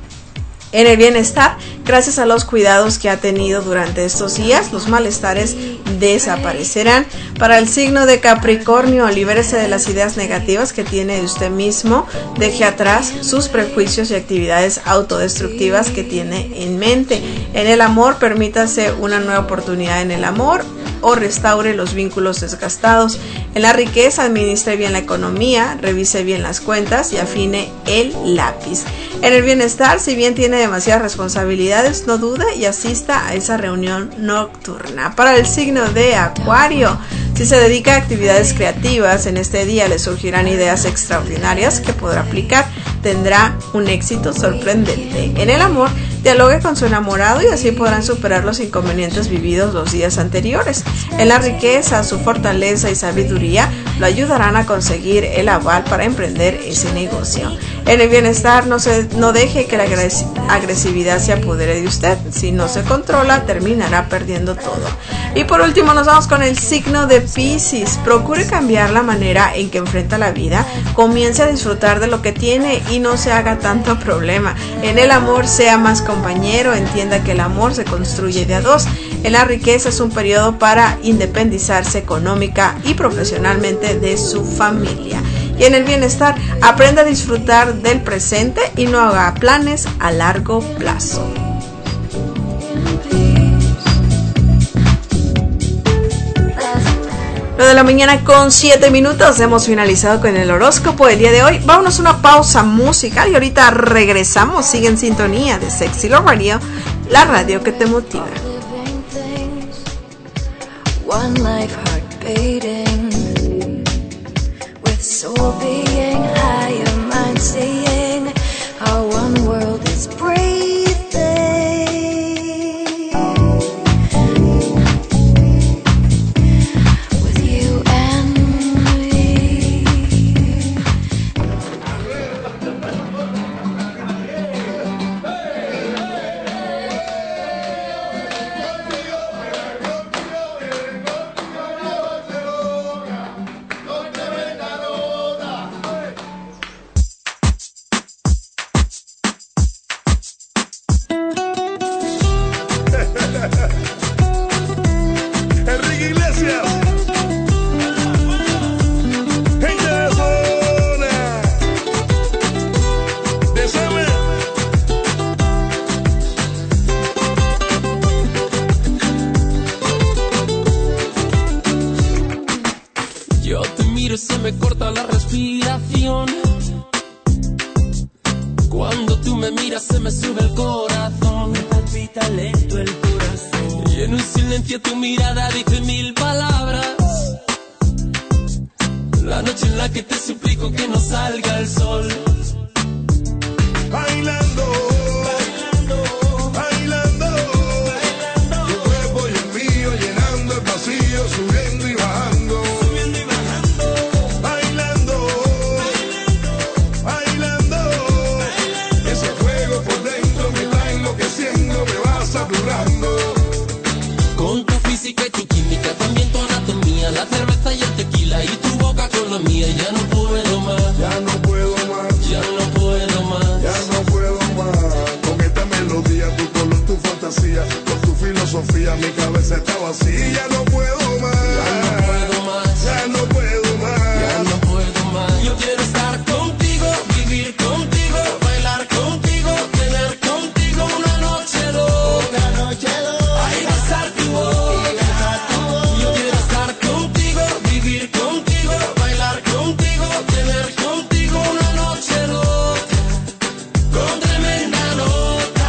En el bienestar, gracias a los cuidados que ha tenido durante estos días, los malestares desaparecerán. Para el signo de Capricornio, libérese de las ideas negativas que tiene de usted mismo, deje atrás sus prejuicios y actividades autodestructivas que tiene en mente. En el amor, permítase una nueva oportunidad en el amor o restaure los vínculos desgastados. En la riqueza, administre bien la economía, revise bien las cuentas y afine el lápiz. En el bienestar, si bien tiene demasiadas responsabilidades, no dude y asista a esa reunión nocturna. Para el signo de Acuario, si se dedica a actividades creativas, en este día le surgirán ideas extraordinarias que podrá aplicar. Tendrá un éxito sorprendente. En el amor, dialogue con su enamorado y así podrán superar los inconvenientes vividos los días anteriores. En la riqueza, su fortaleza y sabiduría lo ayudarán a conseguir el aval para emprender ese negocio. En el bienestar, no, se, no deje que la agresividad se apodere de usted. Si no se controla, terminará perdiendo todo. Y por último, nos vamos con el signo de Piscis. Procure cambiar la manera en que enfrenta la vida. Comience a disfrutar de lo que tiene y no se haga tanto problema. En el amor, sea más compañero. Entienda que el amor se construye de a dos. En la riqueza, es un periodo para independizarse económica y profesionalmente de su familia. Y en el bienestar, aprenda a disfrutar del presente y no haga planes a largo plazo. nueve de la mañana con siete minutos, hemos finalizado con el horóscopo del día de hoy. Vámonos a una pausa musical y ahorita regresamos. Sigue en sintonía de Sexy Love Radio, la radio que te motiva.
One life heart beating, with soul being higher, mind seeing, our one world is breathing. With you and me.
Cuando tú me miras se me sube el corazón, me palpita lento el corazón. Y en un silencio tu mirada dice mil palabras. La noche en la que te suplico que no salga el sol.
Bailando, bailando, bailando, bailando. Tu cuerpo y el mío llenando el vacío, subiendo y bajando, subiendo y bajando. Bailando, bailando, bailando, bailando. Ese fuego por dentro me está enloqueciendo, me va saturando.
Con tu física y tu química, también tu anatomía, la cerveza y el tequila y tu boca con la mía. Ya no puedo más,
ya no puedo más,
ya no puedo más,
ya no puedo más. Con esta melodía, tu color, tu fantasía, con tu filosofía, mi cabeza está vacía. Ya no puedo más,
ya no puedo más,
ya no puedo más,
ya no puedo más. Yo quiero estar contigo, vivir contigo, bailar contigo, tener contigo una noche loca, una noche loca. Ay, besar tu boca, yo quiero estar contigo, vivir contigo, bailar contigo, tener contigo una noche loca, con tremenda nota.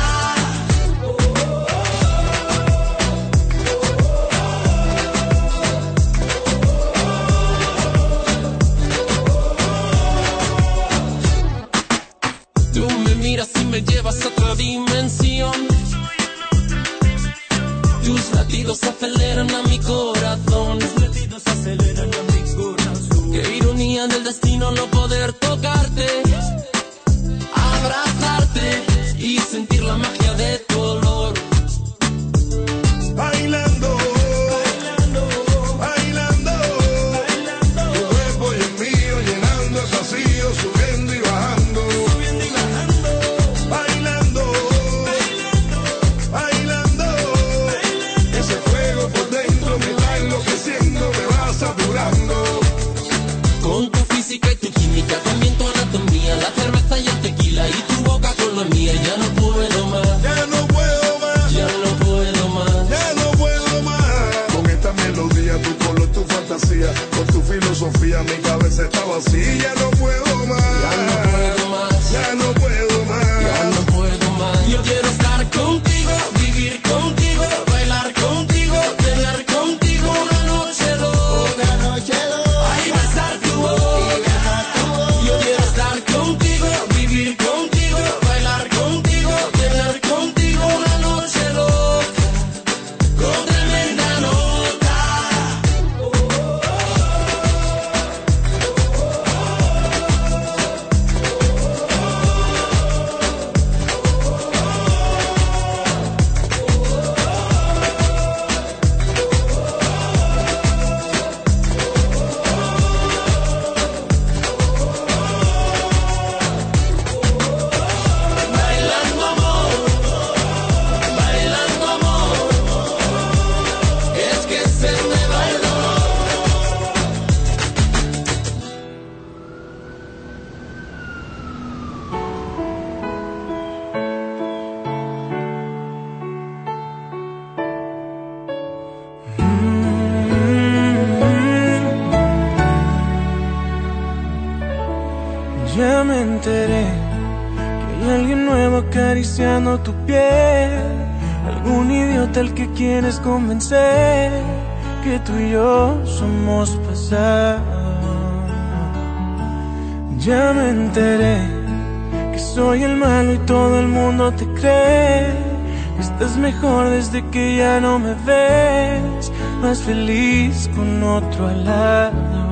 Tú me miras y me llevas a otra dimensión. Tus latidos aceleran a mi corazón. Tus latidos aceleran a mi corazón. Qué ironía del destino no poder tocarte, abrazarte y sentir la magia de tu olor.
bailando, bailando, bailando, bailando. Tu cuerpo y el mío llenando el vacío, subiendo y bajando, subiendo y bajando. Bailando, bailando, bailando, bailando. Ese fuego por dentro me está enloqueciendo, me va saturando.
Con tu física y tu química, también tu anatomía, la cerveza y el tequila y tu boca con la mía. Ya no puedo más,
Ya no puedo más,
ya no puedo más.
ya no puedo más. Con esta melodía, tu color, tu fantasía, con tu filosofía, mi cabeza está vacía. Ya no puedo más,
Ya no puedo más,
ya no puedo más.
ya no puedo más. Yo quiero estar contigo, vivir contigo, bailar contigo, tener contigo una noche loca, una noche loca. Ay, besar tu boca. Yo quiero estar contigo, vivir contigo, bailar contigo, tener contigo una noche loca, con tremenda nota. Bailando amor, bailando amor, es que se me va el dolor.
Ya me enteré que hay alguien nuevo acariciando tu piel, algún idiota al que quieres convencer que tú y yo somos pasado. Ya me enteré que soy el malo y todo el mundo te cree. Estás mejor desde que ya no me ves, más feliz con otro al lado.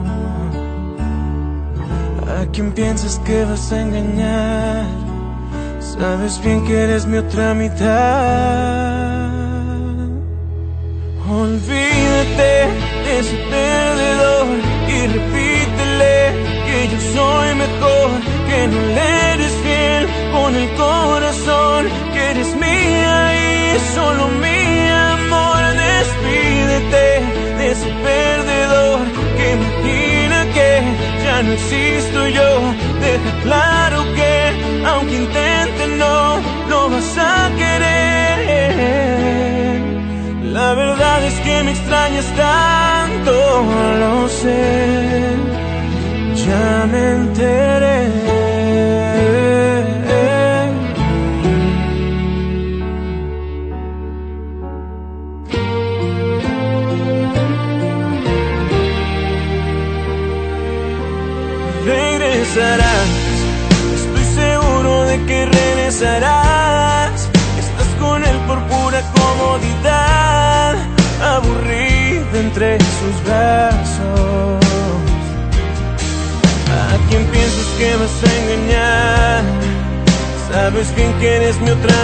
¿A quién piensas que vas a engañar? Sabes bien que eres mi otra mitad. Olvídate de ese perdedor y repítele que yo soy mejor, que no le eres fiel con el corazón, que eres mía y solo mi amor. Despídete de ese perdedor que imagina que ya no existo yo. Deja claro que aunque intente no, no vas a querer. La verdad es que me extrañas tanto, lo sé. Ya me enteré. de que regresarás. Estás con él por pura comodidad, aburrida entre sus brazos. ¿A quién piensas que vas a engañar? Sabes bien que eres mi otra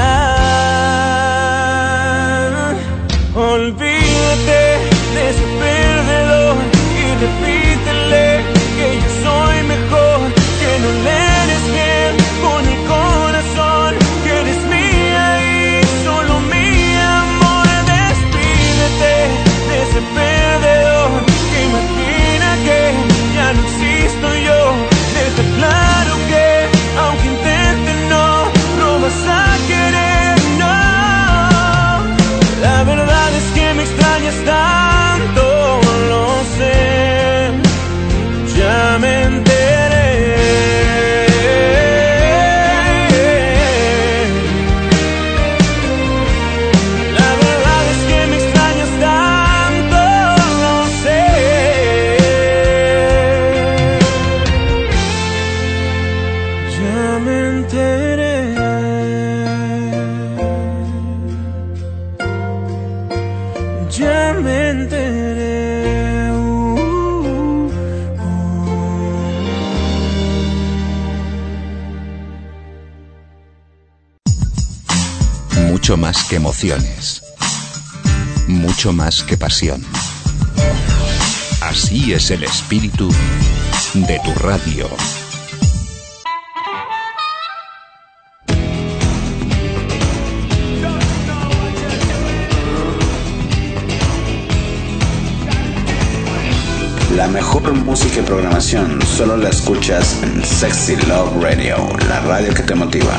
mitad. Olvídate de ese perdedor y repítele que yo soy mejor, que no le eres bien con el corazón, que eres mía y solo mi amor. Despídete de ese perdedor que imagina que ya no existo yo. Deja claro que aunque intente no, no vas a querer, no. La verdad es que me extrañas tanto, lo sé, ya me enteré. La verdad es que me extrañas tanto, lo sé. Ya me enteré. Ya me enteré. Uh, uh.
Mucho más que emociones. Mucho más que pasión. Así es el espíritu de tu radio.
La mejor música y programación solo la escuchas en Sexy Love Radio, la radio que te motiva.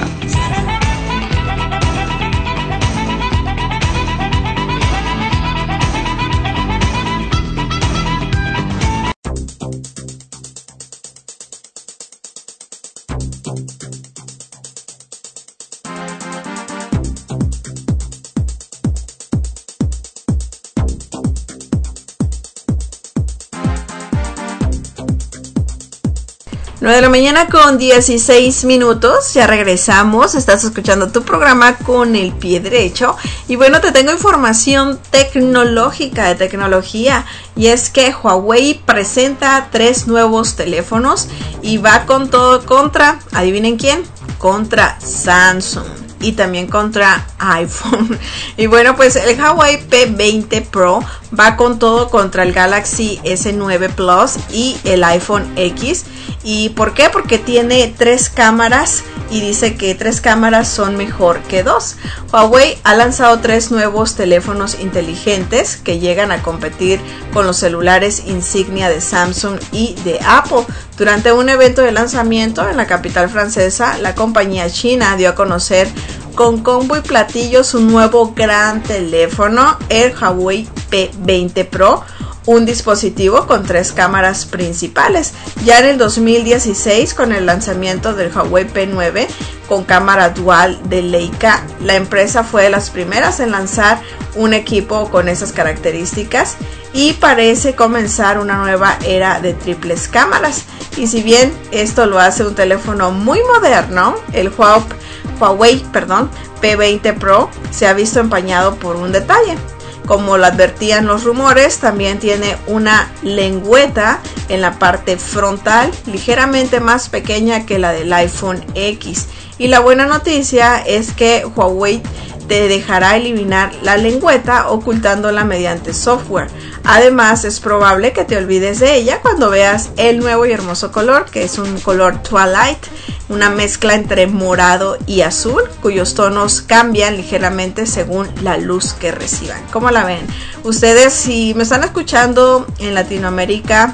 nueve de la mañana con dieciséis minutos, ya regresamos, estás escuchando tu programa Con el Pie Derecho y bueno, te tengo información tecnológica de tecnología y es que Huawei presenta tres nuevos teléfonos y va con todo contra, adivinen quién, contra Samsung y también contra iPhone. Y bueno, pues el Huawei P veinte Pro va con todo contra el Galaxy S nueve Plus y el iPhone X. ¿Y por qué? Porque tiene tres cámaras y dice que tres cámaras son mejor que dos. Huawei ha lanzado tres nuevos teléfonos inteligentes que llegan a competir con los celulares insignia de Samsung y de Apple. Durante un evento de lanzamiento en la capital francesa, la compañía china dio a conocer con combo y platillo su nuevo gran teléfono, el Huawei P veinte Pro, un dispositivo con tres cámaras principales. Ya en el dos mil dieciséis, con el lanzamiento del Huawei P nueve con cámara dual de Leica, la empresa fue de las primeras en lanzar un equipo con esas características y parece comenzar una nueva era de triples cámaras. Y si bien esto lo hace un teléfono muy moderno, el Huawei, Huawei perdón, P veinte Pro se ha visto empañado por un detalle. Como lo advertían los rumores, también tiene una lengüeta en la parte frontal ligeramente más pequeña que la del iPhone X. Y la buena noticia es que Huawei te dejará eliminar la lengüeta ocultándola mediante software. Además, es probable que te olvides de ella cuando veas el nuevo y hermoso color, que es un color Twilight, una mezcla entre morado y azul, cuyos tonos cambian ligeramente según la luz que reciban. ¿Cómo la ven? Ustedes, si me están escuchando en Latinoamérica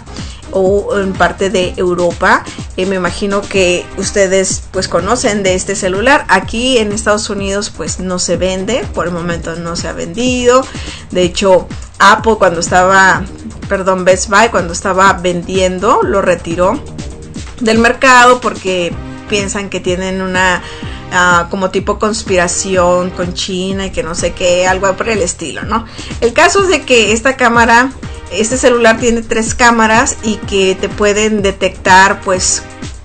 o en parte de Europa, eh, me imagino que ustedes pues conocen de este celular. Aquí en Estados Unidos pues no se vende, por el momento no se ha vendido. De hecho, Apple cuando estaba, perdón, Best Buy cuando estaba vendiendo lo retiró del mercado porque piensan que tienen una uh, como tipo conspiración con China y que no sé qué, algo por el estilo, ¿no? El caso es de que esta cámara, este celular tiene tres cámaras y que te pueden detectar pues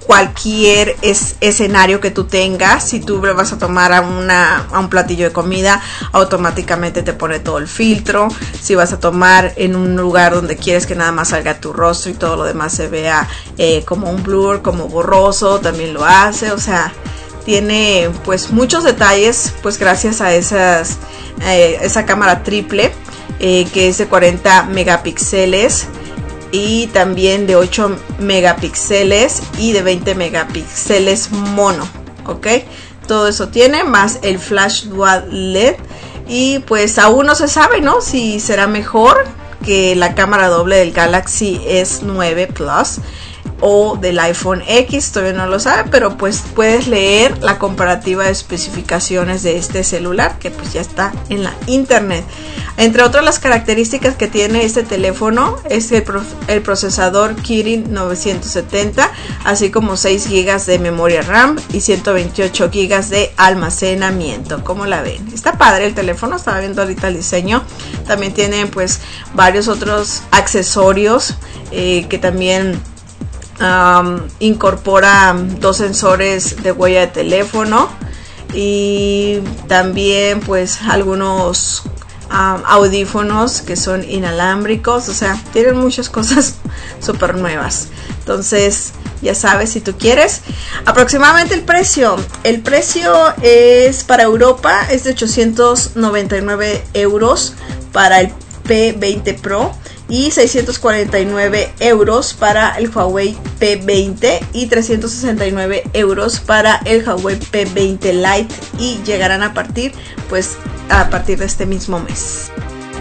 cualquier es, escenario que tú tengas. Si tú le vas a tomar a, una, a un platillo de comida, automáticamente te pone todo el filtro. Si vas a tomar en un lugar donde quieres que nada más salga tu rostro y todo lo demás se vea eh, como un blur, como borroso, también lo hace. O sea, tiene pues muchos detalles, pues gracias a esas eh, esa cámara triple eh, que es de cuarenta megapíxeles y también de ocho megapíxeles y de veinte megapíxeles mono, ok, todo eso tiene, más el flash dual L E D. Y pues aún no se sabe, ¿no?, si será mejor que la cámara doble del Galaxy S nueve Plus o del iPhone X, todavía no lo sabe, pero pues puedes leer la comparativa de especificaciones de este celular, que pues ya está en la internet. Entre otras las características que tiene este teléfono es el, pro el procesador Kirin novecientos setenta, así como seis gigas de memoria RAM y ciento veintiocho gigas de almacenamiento. ¿Cómo la ven? Está padre el teléfono, estaba viendo ahorita el diseño. También tiene pues varios otros accesorios eh, que también Um, incorpora dos sensores de huella de teléfono y también pues algunos um, audífonos que son inalámbricos. O sea, tienen muchas cosas súper nuevas. Entonces ya sabes, si tú quieres. Aproximadamente el precio el precio es para Europa es de ochocientos noventa y nueve euros para el P veinte Pro y seiscientos cuarenta y nueve euros para el Huawei P veinte y trescientos sesenta y nueve euros para el Huawei P veinte Lite, y llegarán a partir pues a partir de este mismo mes.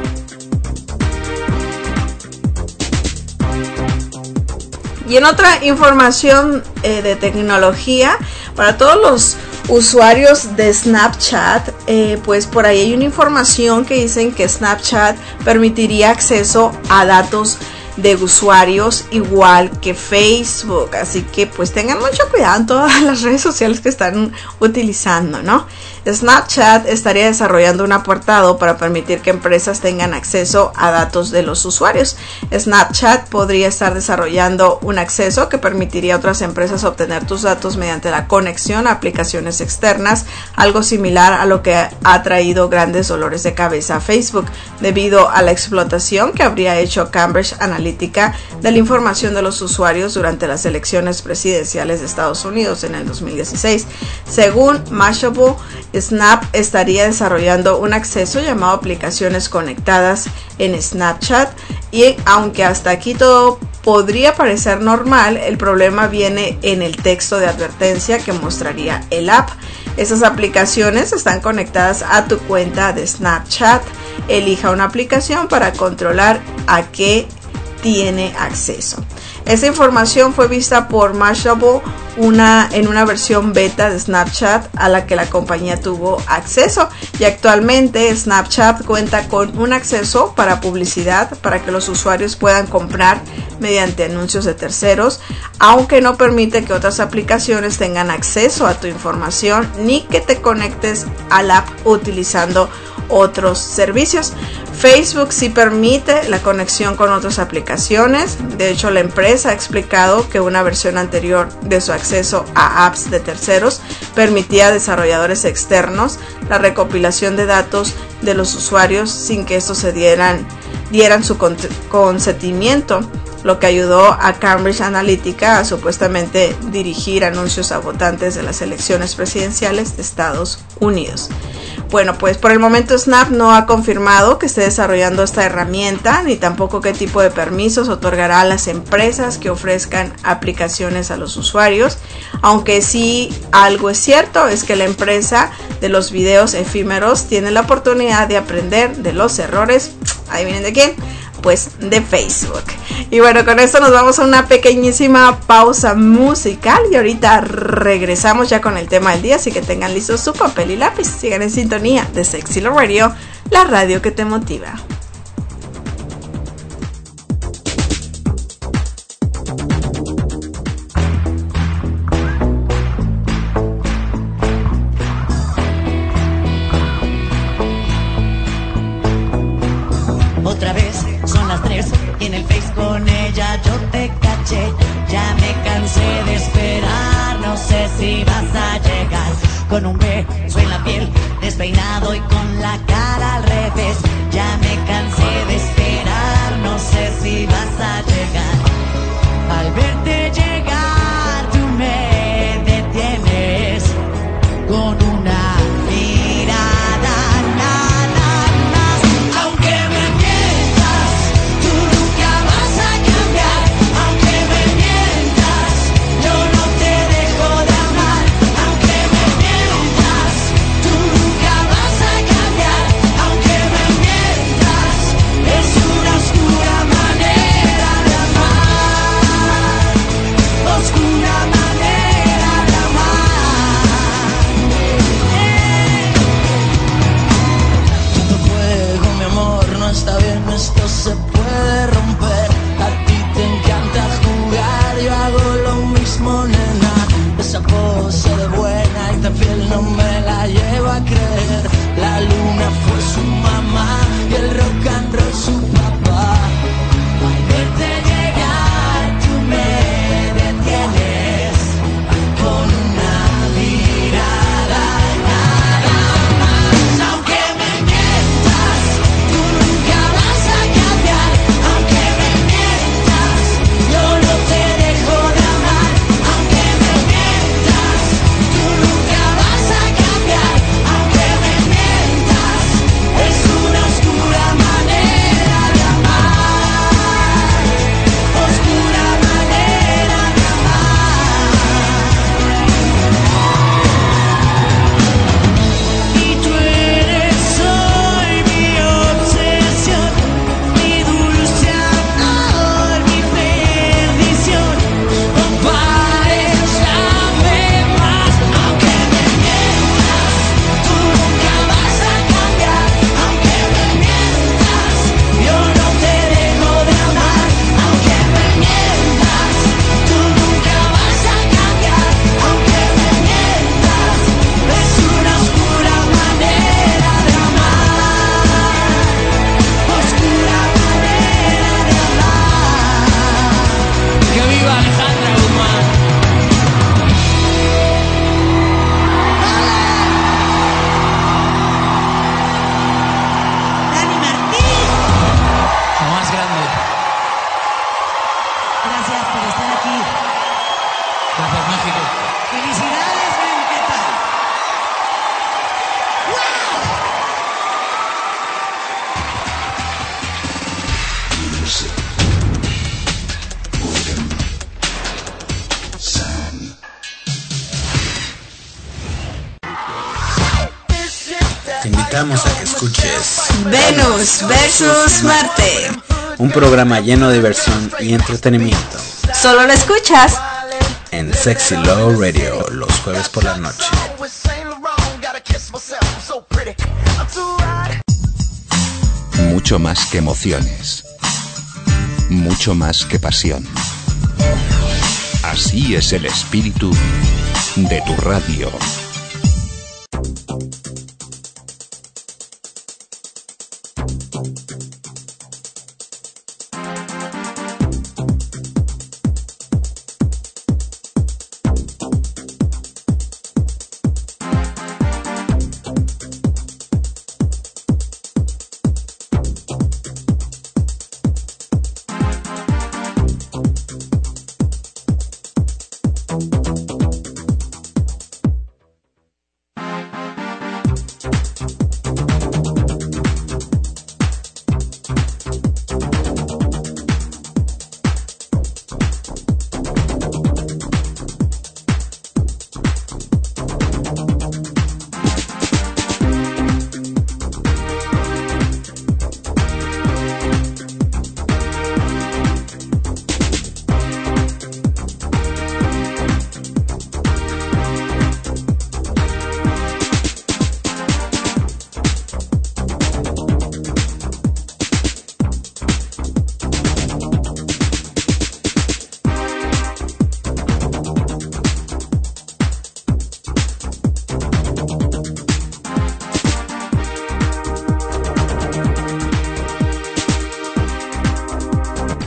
Y en otra información eh, de tecnología, para todos los usuarios de Snapchat, eh, pues por ahí hay una información que dicen que Snapchat permitiría acceso a datos de usuarios igual que Facebook, así que pues tengan mucho cuidado en todas las redes sociales que están utilizando, ¿no? Snapchat estaría desarrollando un apartado para permitir que empresas tengan acceso a datos de los usuarios. Snapchat podría estar desarrollando un acceso que permitiría a otras empresas obtener tus datos mediante la conexión a aplicaciones externas, algo similar a lo que ha traído grandes dolores de cabeza a Facebook debido a la explotación que habría hecho Cambridge Analytica de la información de los usuarios durante las elecciones presidenciales de Estados Unidos en el dos mil dieciséis. Según Mashable, Snap estaría desarrollando un acceso llamado aplicaciones conectadas en Snapchat, y aunque hasta aquí todo podría parecer normal, el problema viene en el texto de advertencia que mostraría el app. Estas aplicaciones están conectadas a tu cuenta de Snapchat. Elija una aplicación para controlar a qué tiene acceso. Esta información fue vista por Mashable una, en una versión beta de Snapchat a la que la compañía tuvo acceso, y actualmente Snapchat cuenta con un acceso para publicidad para que los usuarios puedan comprar mediante anuncios de terceros, aunque no permite que otras aplicaciones tengan acceso a tu información ni que te conectes al app utilizando otros servicios. Facebook sí permite la conexión con otras aplicaciones. De hecho, la empresa ha explicado que una versión anterior de su acceso a apps de terceros permitía a desarrolladores externos la recopilación de datos de los usuarios sin que estos se dieran, dieran su consentimiento, lo que ayudó a Cambridge Analytica a supuestamente dirigir anuncios a votantes de las elecciones presidenciales de Estados Unidos. Bueno, pues por el momento Snap no ha confirmado que esté desarrollando esta herramienta, ni tampoco qué tipo de permisos otorgará a las empresas que ofrezcan aplicaciones a los usuarios, aunque sí algo es cierto, es que la empresa de los videos efímeros tiene la oportunidad de aprender de los errores, ¿ahí vienen de quién? Pues de Facebook. Y bueno, con esto nos vamos a una pequeñísima pausa musical y ahorita regresamos ya con el tema del día, así que tengan listos su papel y lápiz. Sigan en sintonía de Sexy Love Radio, la radio que te motiva.
Otra vez son las tres y en el Face con ella yo te caché. Ya me cansé de esperar. sé si vas a llegar. Con un beso en la piel, despeinado y con la cara al revés. Ya me cansé de esperar, no sé si vas a llegar. Al verte llegar, tú me detienes con una mirada, nada más. Aunque me mientas, tú nunca vas a cambiar. Aunque me mientas, yo no te dejo de amar. Aunque me mientas, tú nunca vas a cambiar. Aunque me mientas, es una oscura manera de amar. Oscura manera de amar.
Tu juego, mi amor, no está bien, esto se puede romper. A ti te encanta jugar, yo hago lo mismo, nena. Esa pose de buena y tan fiel no me la llevo a creer. La luna fue su mamá y el rock and roll su papá.
Al verte llegar, tú me detienes con una mirada, nada más. Aunque me mientas, tú nunca vas a cambiar. Aunque me mientas, yo no te dejo de amar. Aunque me mientas, tú nunca vas a cambiar. Aunque me mientas, es una oscura manera de amar. Oscura manera de amar. Y tú eres hoy mi obsesión, mi dulce amor, mi perdición. Comparezcame más. Aunque me mientas, tú nunca vas a cambiar. Aunque me mientas, yo no te dejo de amar. Aunque me mientas, tú nunca vas a cambiar. Aunque me mientas, es una oscura manera de amar. Oscura manera de amar.
¡Que viva Alejandra Guzmán!
Dani Martín,
Lo más grande.
gracias por estar aquí.
Gracias, México.
Felicidades, ven, ¿qué tal?
Te invitamos a que escuches
Venus versus Marte.
un programa lleno de diversión y entretenimiento
Solo lo escuchas
en Sexy Love Radio los jueves por la noche.
Mucho más que emociones. Mucho más que pasión. Así es el espíritu de tu radio.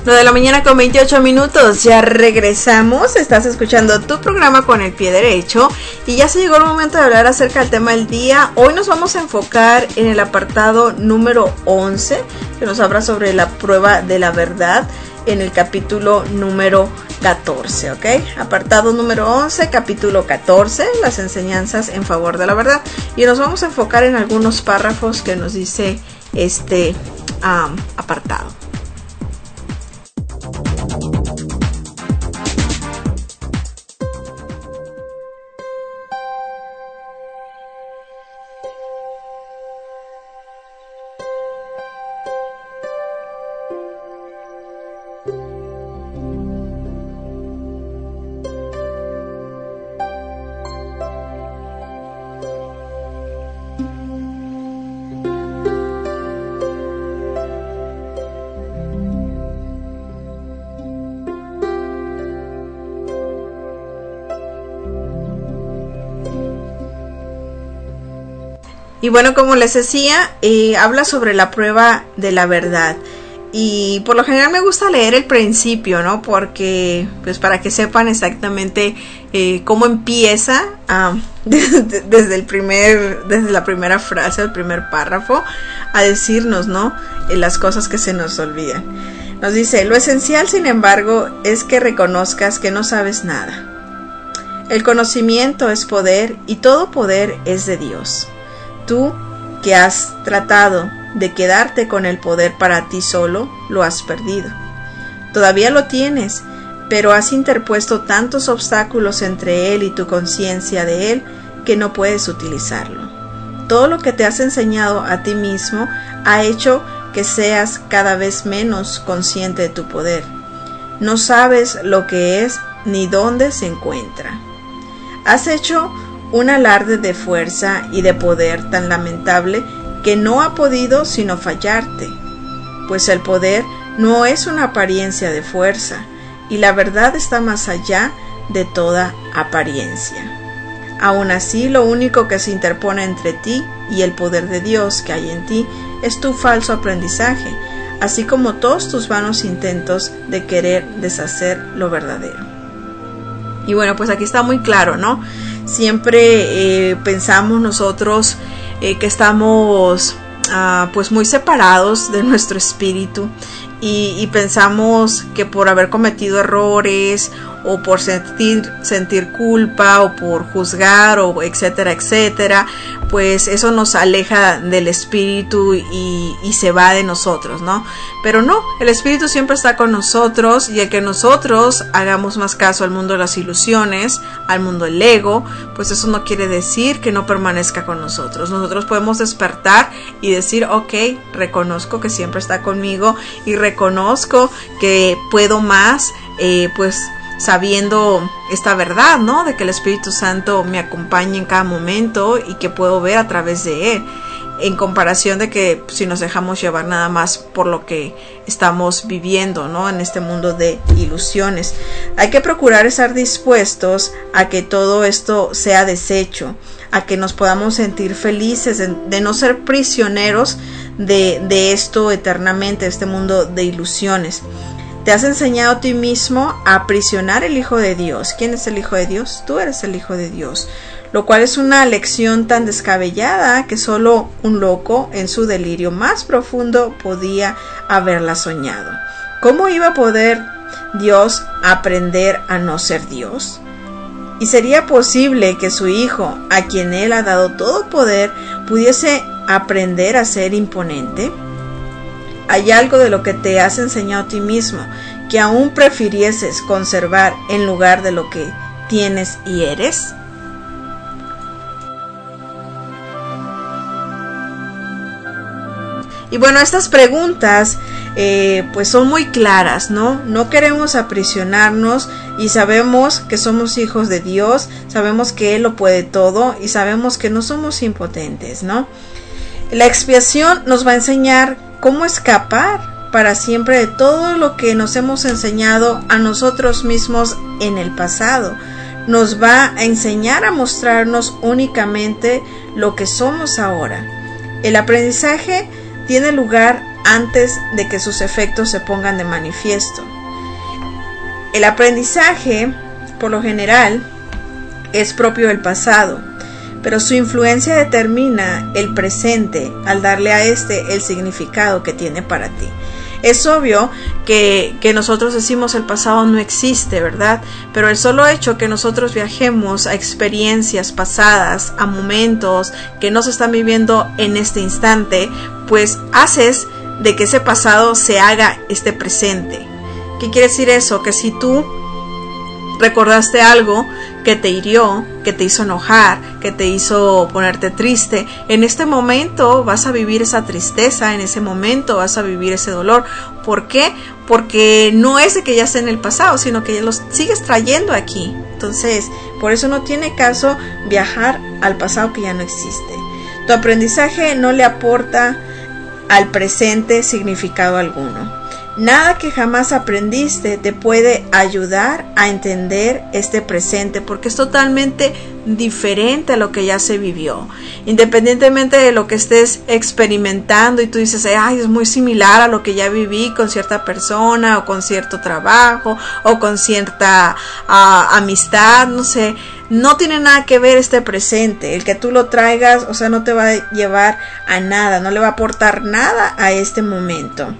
nueve de la mañana con veintiocho minutos, ya regresamos. Estás escuchando tu programa Con el Pie Derecho y ya se llegó el momento de hablar acerca del tema del día. Hoy nos vamos a enfocar en el apartado número once, que nos habla sobre la prueba de la verdad, en el capítulo número catorce, ¿ok? Apartado número once, capítulo catorce, las enseñanzas en favor de la verdad. Y nos vamos a enfocar en algunos párrafos que nos dice este um, apartado. Y bueno, como les decía, eh, habla sobre la prueba de la verdad. Y por lo general me gusta leer el principio, ¿no? Porque, pues para que sepan exactamente eh, cómo empieza uh, desde, desde el primer, desde la primera frase, el primer párrafo, a decirnos, ¿no? Eh, las cosas que se nos olvidan. Nos dice: lo esencial, sin embargo, es que reconozcas que no sabes nada. El conocimiento es poder y todo poder es de Dios. Tú, que has tratado de quedarte con el poder para ti solo, lo has perdido. Todavía lo tienes, pero has interpuesto tantos obstáculos entre él y tu conciencia de él que no puedes utilizarlo. Todo lo que te has enseñado a ti mismo ha hecho que seas cada vez menos consciente de tu poder. No sabes lo que es ni dónde se encuentra. Has hecho un alarde de fuerza y de poder tan lamentable que no ha podido sino fallarte, pues el poder no es una apariencia de fuerza y la verdad está más allá de toda apariencia. Aún así, lo único que se interpone entre ti y el poder de Dios que hay en ti es tu falso aprendizaje, así como todos tus vanos intentos de querer deshacer lo verdadero. Y bueno, pues aquí está muy claro, ¿no? Siempre eh, pensamos nosotros eh, que estamos uh, pues muy separados de nuestro espíritu y, y pensamos que por haber cometido errores o por sentir, sentir culpa o por juzgar o etcétera, etcétera, pues eso nos aleja del espíritu y, y se va de nosotros, ¿no? Pero no, el espíritu siempre está con nosotros y el que nosotros hagamos más caso al mundo de las ilusiones, al mundo del ego, pues eso no quiere decir que no permanezca con nosotros. Nosotros podemos despertar y decir, ok, reconozco que siempre está conmigo y reconozco que puedo más, eh, pues sabiendo esta verdad, ¿no? De que el Espíritu Santo me acompaña en cada momento y que puedo ver a través de él, en comparación de que si nos dejamos llevar nada más por lo que estamos viviendo, ¿no? En este mundo de ilusiones. Hay que procurar estar dispuestos a que todo esto sea deshecho, a que nos podamos sentir felices de, de no ser prisioneros de, de esto eternamente, este mundo de ilusiones. Te has enseñado a ti mismo a aprisionar el Hijo de Dios. ¿Quién es el Hijo de Dios? Tú eres el Hijo de Dios. Lo cual es una lección tan descabellada que solo un loco en su delirio más profundo podía haberla soñado. ¿Cómo iba a poder Dios aprender a no ser Dios? ¿Y sería posible que su Hijo, a quien Él ha dado todo poder, pudiese aprender a ser imponente? ¿Hay algo de lo que te has enseñado a ti mismo que aún prefirieses conservar en lugar de lo que tienes y eres? Y bueno, estas preguntas eh, pues son muy claras, ¿no? No queremos aprisionarnos y sabemos que somos hijos de Dios, sabemos que Él lo puede todo y sabemos que no somos impotentes, ¿no? La expiación nos va a enseñar cómo escapar para siempre de todo lo que nos hemos enseñado a nosotros mismos en el pasado. Nos va a enseñar a mostrarnos únicamente lo que somos ahora. El aprendizaje tiene lugar antes de que sus efectos se pongan de manifiesto. El aprendizaje, por lo general, es propio del pasado, pero su influencia determina el presente al darle a este el significado que tiene para ti. Es obvio que, que nosotros decimos el pasado no existe, ¿verdad? Pero el solo hecho que nosotros viajemos a experiencias pasadas, a momentos que no se están viviendo en este instante, pues haces de que ese pasado se haga este presente. ¿Qué quiere decir eso? Que si tú recordaste algo que te hirió, que te hizo enojar, que te hizo ponerte triste, en este momento vas a vivir esa tristeza, en ese momento vas a vivir ese dolor. ¿Por qué? Porque no es de que ya esté en el pasado, sino que ya los sigues trayendo aquí. Entonces, por eso no tiene caso viajar al pasado que ya no existe. Tu aprendizaje no le aporta al presente significado alguno. Nada que jamás aprendiste te puede ayudar a entender este presente, porque es totalmente diferente a lo que ya se vivió. Independientemente de lo que estés experimentando y tú dices, ay, es muy similar a lo que ya viví con cierta persona o con cierto trabajo o con cierta uh, amistad, no sé, no tiene nada que ver este presente. El que tú lo traigas, o sea, no te va a llevar a nada, no le va a aportar nada a este momento.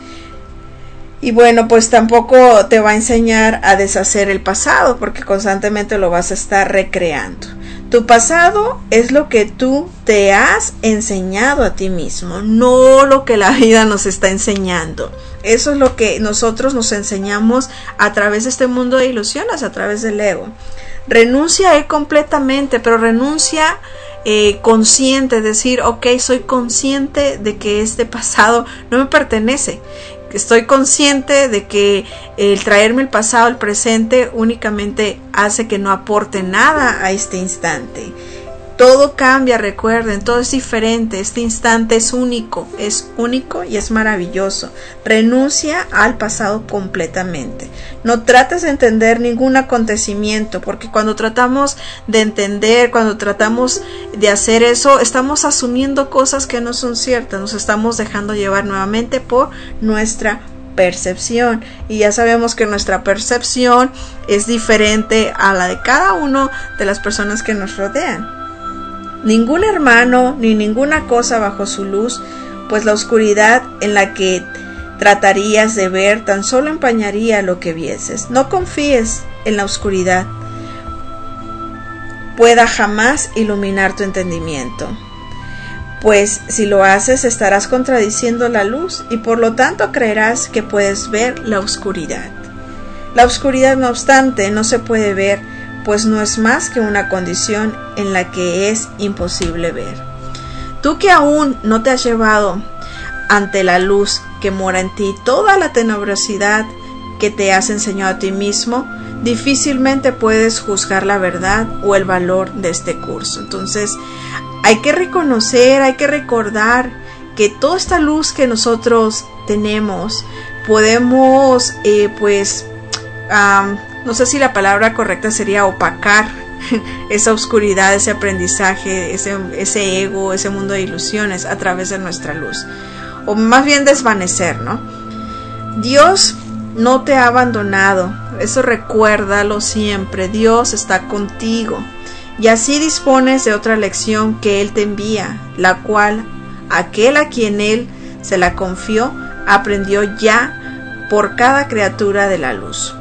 Y bueno, pues tampoco te va a enseñar a deshacer el pasado, porque constantemente lo vas a estar recreando. Tu pasado es lo que tú te has enseñado a ti mismo, no lo que la vida nos está enseñando. Eso es lo que nosotros nos enseñamos a través de este mundo de ilusiones, a través del ego. Renuncia a él completamente, pero renuncia eh, consciente, decir, ok, soy consciente de que este pasado no me pertenece. Estoy consciente de que el traerme el pasado al presente únicamente hace que no aporte nada a este instante. Todo cambia, recuerden, todo es diferente. Este instante es único, es único y es maravilloso. Renuncia al pasado completamente. No trates de entender ningún acontecimiento, porque cuando tratamos de entender, cuando tratamos de hacer eso, estamos asumiendo cosas que no son ciertas. Nos estamos dejando llevar nuevamente por nuestra percepción, y ya sabemos que nuestra percepción es diferente a la de cada uno de las personas que nos rodean. Ningún hermano ni ninguna cosa bajo su luz, pues la oscuridad en la que tratarías de ver tan solo empañaría lo que vieses. No confíes en la oscuridad, pueda jamás iluminar tu entendimiento, pues si lo haces estarás contradiciendo la luz y por lo tanto creerás que puedes ver la oscuridad. La oscuridad, no obstante, no se puede ver, pues no es más que una condición en la que es imposible ver. Tú que aún no te has llevado ante la luz que mora en ti toda la tenebrosidad que te has enseñado a ti mismo, difícilmente puedes juzgar la verdad o el valor de este curso. Entonces, hay que reconocer, hay que recordar que toda esta luz que nosotros tenemos, podemos, eh, pues, um, no sé si la palabra correcta sería opacar esa oscuridad, ese aprendizaje, ese, ese ego, ese mundo de ilusiones a través de nuestra luz. O más bien desvanecer, ¿no? Dios no te ha abandonado, eso recuérdalo siempre. Dios está contigo. Y así dispones de otra lección que Él te envía, la cual aquel a quien Él se la confió aprendió ya por cada criatura de la luz.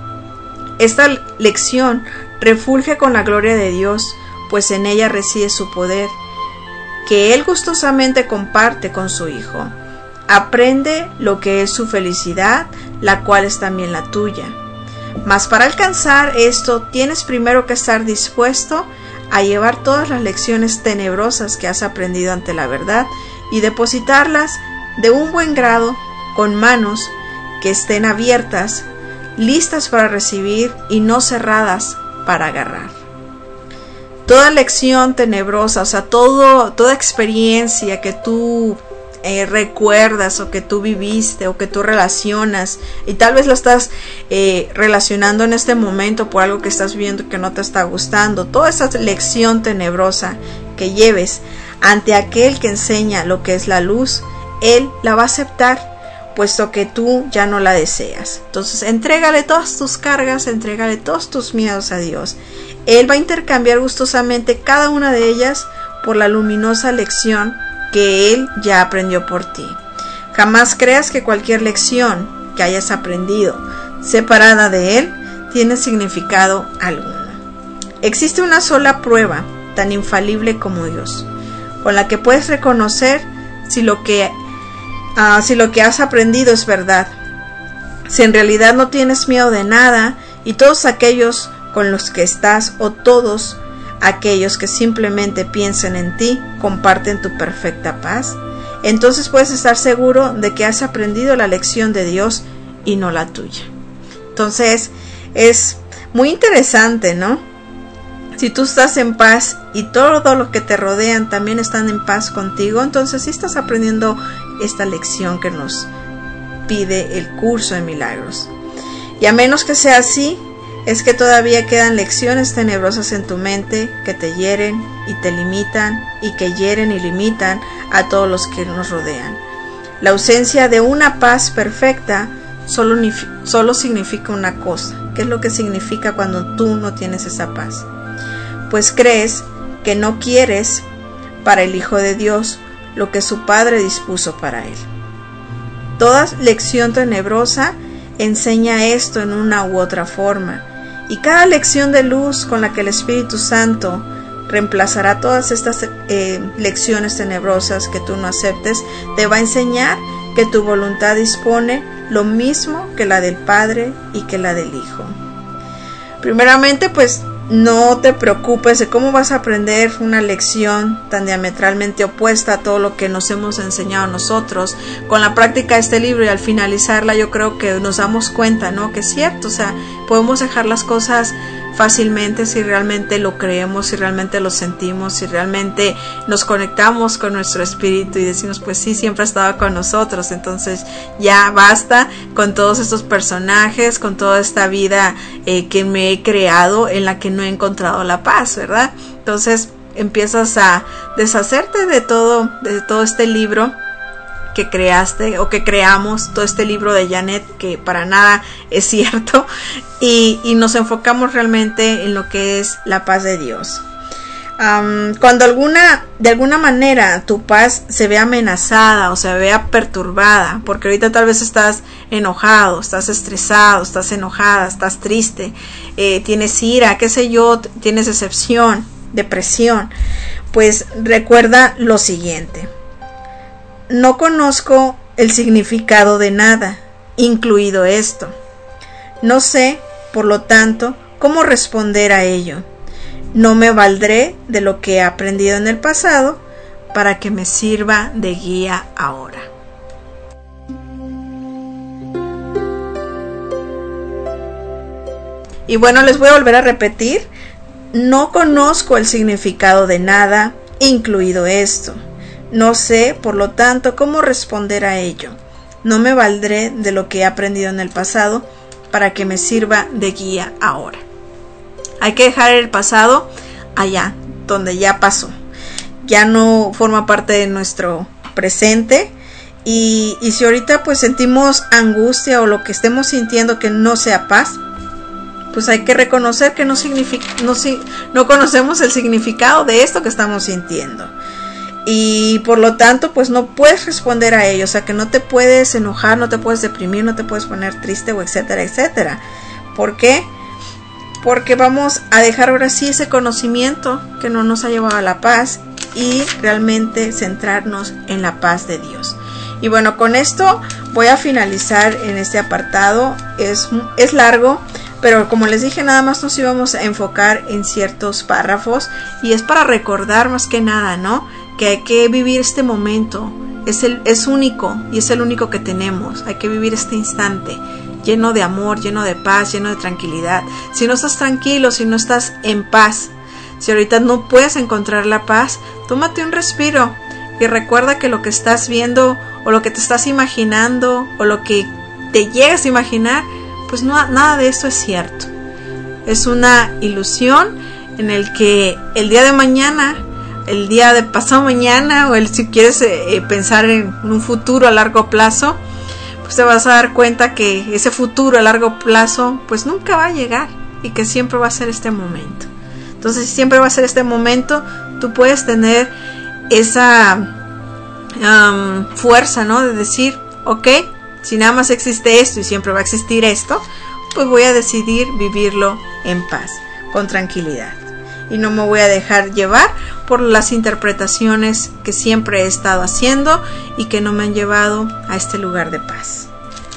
Esta lección refulge con la gloria de Dios, pues en ella reside su poder, que Él gustosamente comparte con su Hijo. Aprende lo que es su felicidad, la cual es también la tuya. Mas para alcanzar esto, tienes primero que estar dispuesto a llevar todas las lecciones tenebrosas que has aprendido ante la verdad y depositarlas de un buen grado con manos que estén abiertas, listas para recibir y no cerradas para agarrar. Toda lección tenebrosa, o sea, todo, toda experiencia que tú eh, recuerdas o que tú viviste o que tú relacionas y tal vez lo estás eh, relacionando en este momento por algo que estás viendo que no te está gustando, toda esa lección tenebrosa que lleves ante aquel que enseña lo que es la luz, Él la va a aceptar, puesto que tú ya no la deseas. Entonces, entrégale todas tus cargas, entrégale todos tus miedos a Dios. Él va a intercambiar gustosamente cada una de ellas por la luminosa lección que Él ya aprendió por ti. Jamás creas que cualquier lección que hayas aprendido separada de Él tiene significado alguno. Existe una sola prueba tan infalible como Dios, con la que puedes reconocer si lo que Uh, si lo que has aprendido es verdad, si en realidad no tienes miedo de nada y todos aquellos con los que estás o todos aquellos que simplemente piensan en ti comparten tu perfecta paz, entonces puedes estar seguro de que has aprendido la lección de Dios y no la tuya. Entonces es muy interesante, ¿no? Si tú estás en paz y todo lo que te rodean también están en paz contigo, entonces sí estás aprendiendo esta lección que nos pide el curso de milagros. Y a menos que sea así, es que todavía quedan lecciones tenebrosas en tu mente que te hieren y te limitan y que hieren y limitan a todos los que nos rodean. La ausencia de una paz perfecta solo, solo significa una cosa. ¿Qué es lo que significa cuando tú no tienes esa paz? Pues crees que no quieres para el Hijo de Dios lo que su Padre dispuso para él. Toda lección tenebrosa enseña esto en una u otra forma, y cada lección de luz con la que el Espíritu Santo reemplazará todas estas eh, lecciones tenebrosas que tú no aceptes, te va a enseñar que tu voluntad dispone lo mismo que la del Padre y que la del Hijo. Primeramente, pues no te preocupes de cómo vas a aprender una lección tan diametralmente opuesta a todo lo que nos hemos enseñado nosotros con la práctica de este libro, y al finalizarla yo creo que nos damos cuenta, ¿no? Que es cierto, o sea, podemos dejar las cosas fácilmente si realmente lo creemos, si realmente lo sentimos, si realmente nos conectamos con nuestro espíritu y decimos, pues sí, siempre ha estado con nosotros. Entonces ya basta con todos estos personajes, con toda esta vida eh, que me he creado en la que no he encontrado la paz, ¿verdad? Entonces empiezas a deshacerte de todo, de todo este libro que creaste o que creamos, todo este libro de Janet que para nada es cierto, y, y nos enfocamos realmente en lo que es la paz de Dios. Um, cuando alguna de alguna manera tu paz se ve amenazada o se vea perturbada, porque ahorita tal vez estás enojado, estás estresado, estás enojada, estás triste, eh, tienes ira, qué sé yo, tienes decepción, depresión, pues recuerda lo siguiente: no conozco el significado de nada, incluido esto. No sé, por lo tanto, cómo responder a ello. No me valdré de lo que he aprendido en el pasado para que me sirva de guía ahora. Y bueno, les voy a volver a repetir. No conozco el significado de nada, incluido esto. No sé, por lo tanto, cómo responder a ello. No me valdré de lo que he aprendido en el pasado para que me sirva de guía ahora. Hay que dejar el pasado allá, donde ya pasó. Ya no forma parte de nuestro presente. Y, y si ahorita pues sentimos angustia o lo que estemos sintiendo que no sea paz, pues hay que reconocer que no, significa, no, no conocemos el significado de esto que estamos sintiendo. Y por lo tanto pues no puedes responder a ello, o sea que no te puedes enojar, no te puedes deprimir, no te puedes poner triste o etcétera, etcétera. ¿Por qué? Porque vamos a dejar ahora sí ese conocimiento que no nos ha llevado a la paz y realmente centrarnos en la paz de Dios. Y bueno, con esto voy a finalizar en este apartado. Es, es largo, pero como les dije, nada más nos íbamos a enfocar en ciertos párrafos y es para recordar más que nada, ¿no? Que hay que vivir este momento, es, el, es único y es el único que tenemos. Hay que vivir este instante lleno de amor, lleno de paz, lleno de tranquilidad. Si no estás tranquilo, si no estás en paz, si ahorita no puedes encontrar la paz, tómate un respiro y recuerda que lo que estás viendo o lo que te estás imaginando o lo que te llegas a imaginar, pues no, nada de esto es cierto. Es una ilusión en el que el día de mañana el día de pasado mañana, o el, si quieres eh, pensar en un futuro a largo plazo, pues te vas a dar cuenta que ese futuro a largo plazo pues nunca va a llegar, y que siempre va a ser este momento. Entonces, si siempre va a ser este momento, tú puedes tener esa um, fuerza, ¿no? De decir, ok, si nada más existe esto y siempre va a existir esto, pues voy a decidir vivirlo en paz, con tranquilidad. Y no me voy a dejar llevar por las interpretaciones que siempre he estado haciendo y que no me han llevado a este lugar de paz.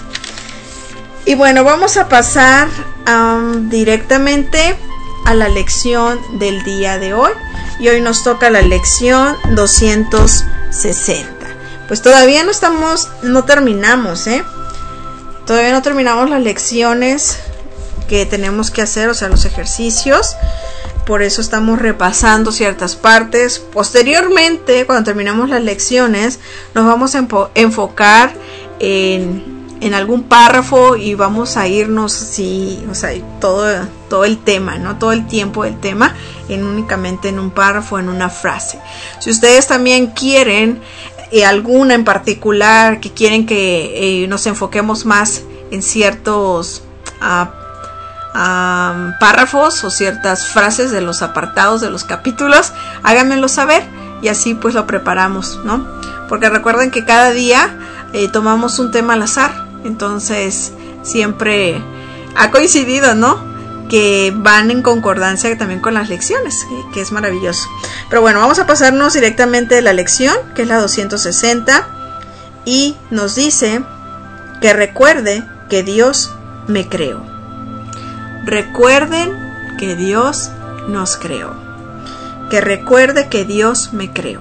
Y bueno, vamos a pasar um, directamente a la lección del día de hoy. Y hoy nos toca la lección doscientos sesenta. Pues todavía no estamos, no terminamos, ¿eh? Todavía no terminamos las lecciones que tenemos que hacer, o sea, los ejercicios. Por eso estamos repasando ciertas partes. Posteriormente, cuando terminamos las lecciones, nos vamos a enfocar en, en algún párrafo y vamos a irnos, sí, o sea, todo, todo el tema, ¿no? Todo el tiempo del tema, en únicamente en un párrafo, en una frase. Si ustedes también quieren eh, alguna en particular, que quieren que eh, nos enfoquemos más en ciertos uh, Um, párrafos o ciertas frases de los apartados de los capítulos, háganmelo saber y así pues lo preparamos, ¿no? Porque recuerden que cada día eh, tomamos un tema al azar, entonces siempre ha coincidido, ¿no? Que van en concordancia también con las lecciones, que, que es maravilloso. Pero bueno, vamos a pasarnos directamente de la lección, que es la doscientos sesenta, y nos dice que recuerde que Dios me creó. Recuerden que Dios nos creó. Que recuerde que Dios me creó.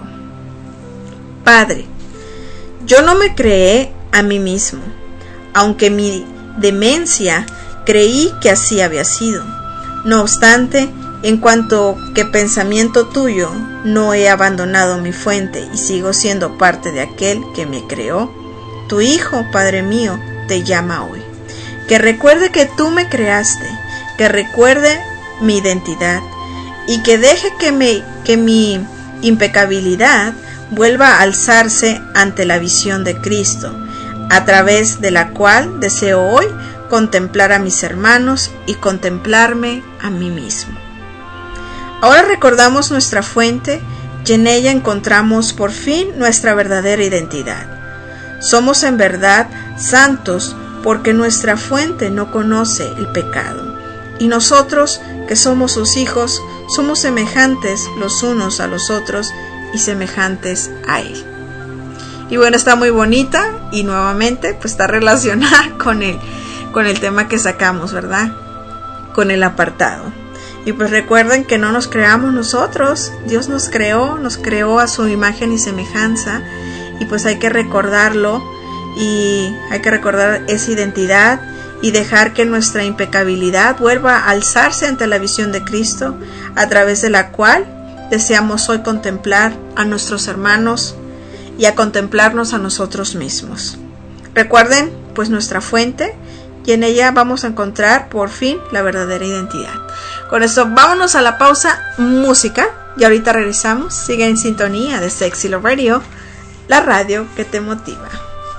Padre, yo no me creé a mí mismo, aunque mi demencia creí que así había sido. No obstante, en cuanto que pensamiento tuyo, no he abandonado mi fuente y sigo siendo parte de aquel que me creó. Tu Hijo, Padre mío, te llama hoy. Que recuerde que tú me creaste, que recuerde mi identidad y que deje que, me, que mi impecabilidad vuelva a alzarse ante la visión de Cristo, a través de la cual deseo hoy contemplar a mis hermanos y contemplarme a mí mismo. Ahora recordamos nuestra fuente y en ella encontramos por fin nuestra verdadera identidad. Somos en verdad santos porque nuestra fuente no conoce el pecado. Y nosotros, que somos sus hijos, somos semejantes los unos a los otros y semejantes a Él. Y bueno, está muy bonita y nuevamente pues está relacionada con el, con el tema que sacamos, ¿verdad? Con el apartado. Y pues recuerden que no nos creamos nosotros, Dios nos creó, nos creó a su imagen y semejanza, y pues hay que recordarlo y hay que recordar esa identidad y dejar que nuestra impecabilidad vuelva a alzarse ante la visión de Cristo, a través de la cual deseamos hoy contemplar a nuestros hermanos y a contemplarnos a nosotros mismos. Recuerden pues nuestra fuente y en ella vamos a encontrar por fin la verdadera identidad. Con esto vámonos a la pausa música y ahorita regresamos. Sigue en sintonía de Sexy Love Radio, la radio que te motiva.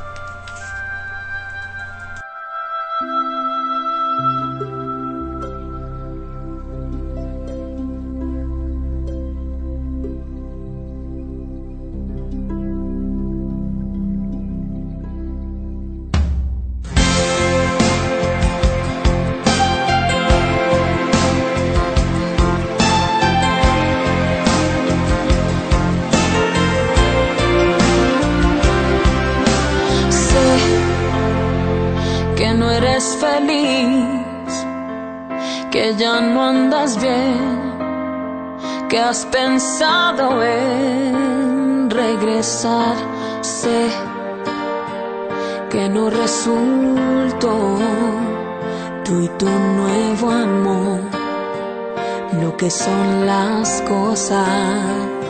Que ya no andas bien, que has pensado en regresar. Sé que no resultó tú y tu nuevo amor lo que son las cosas.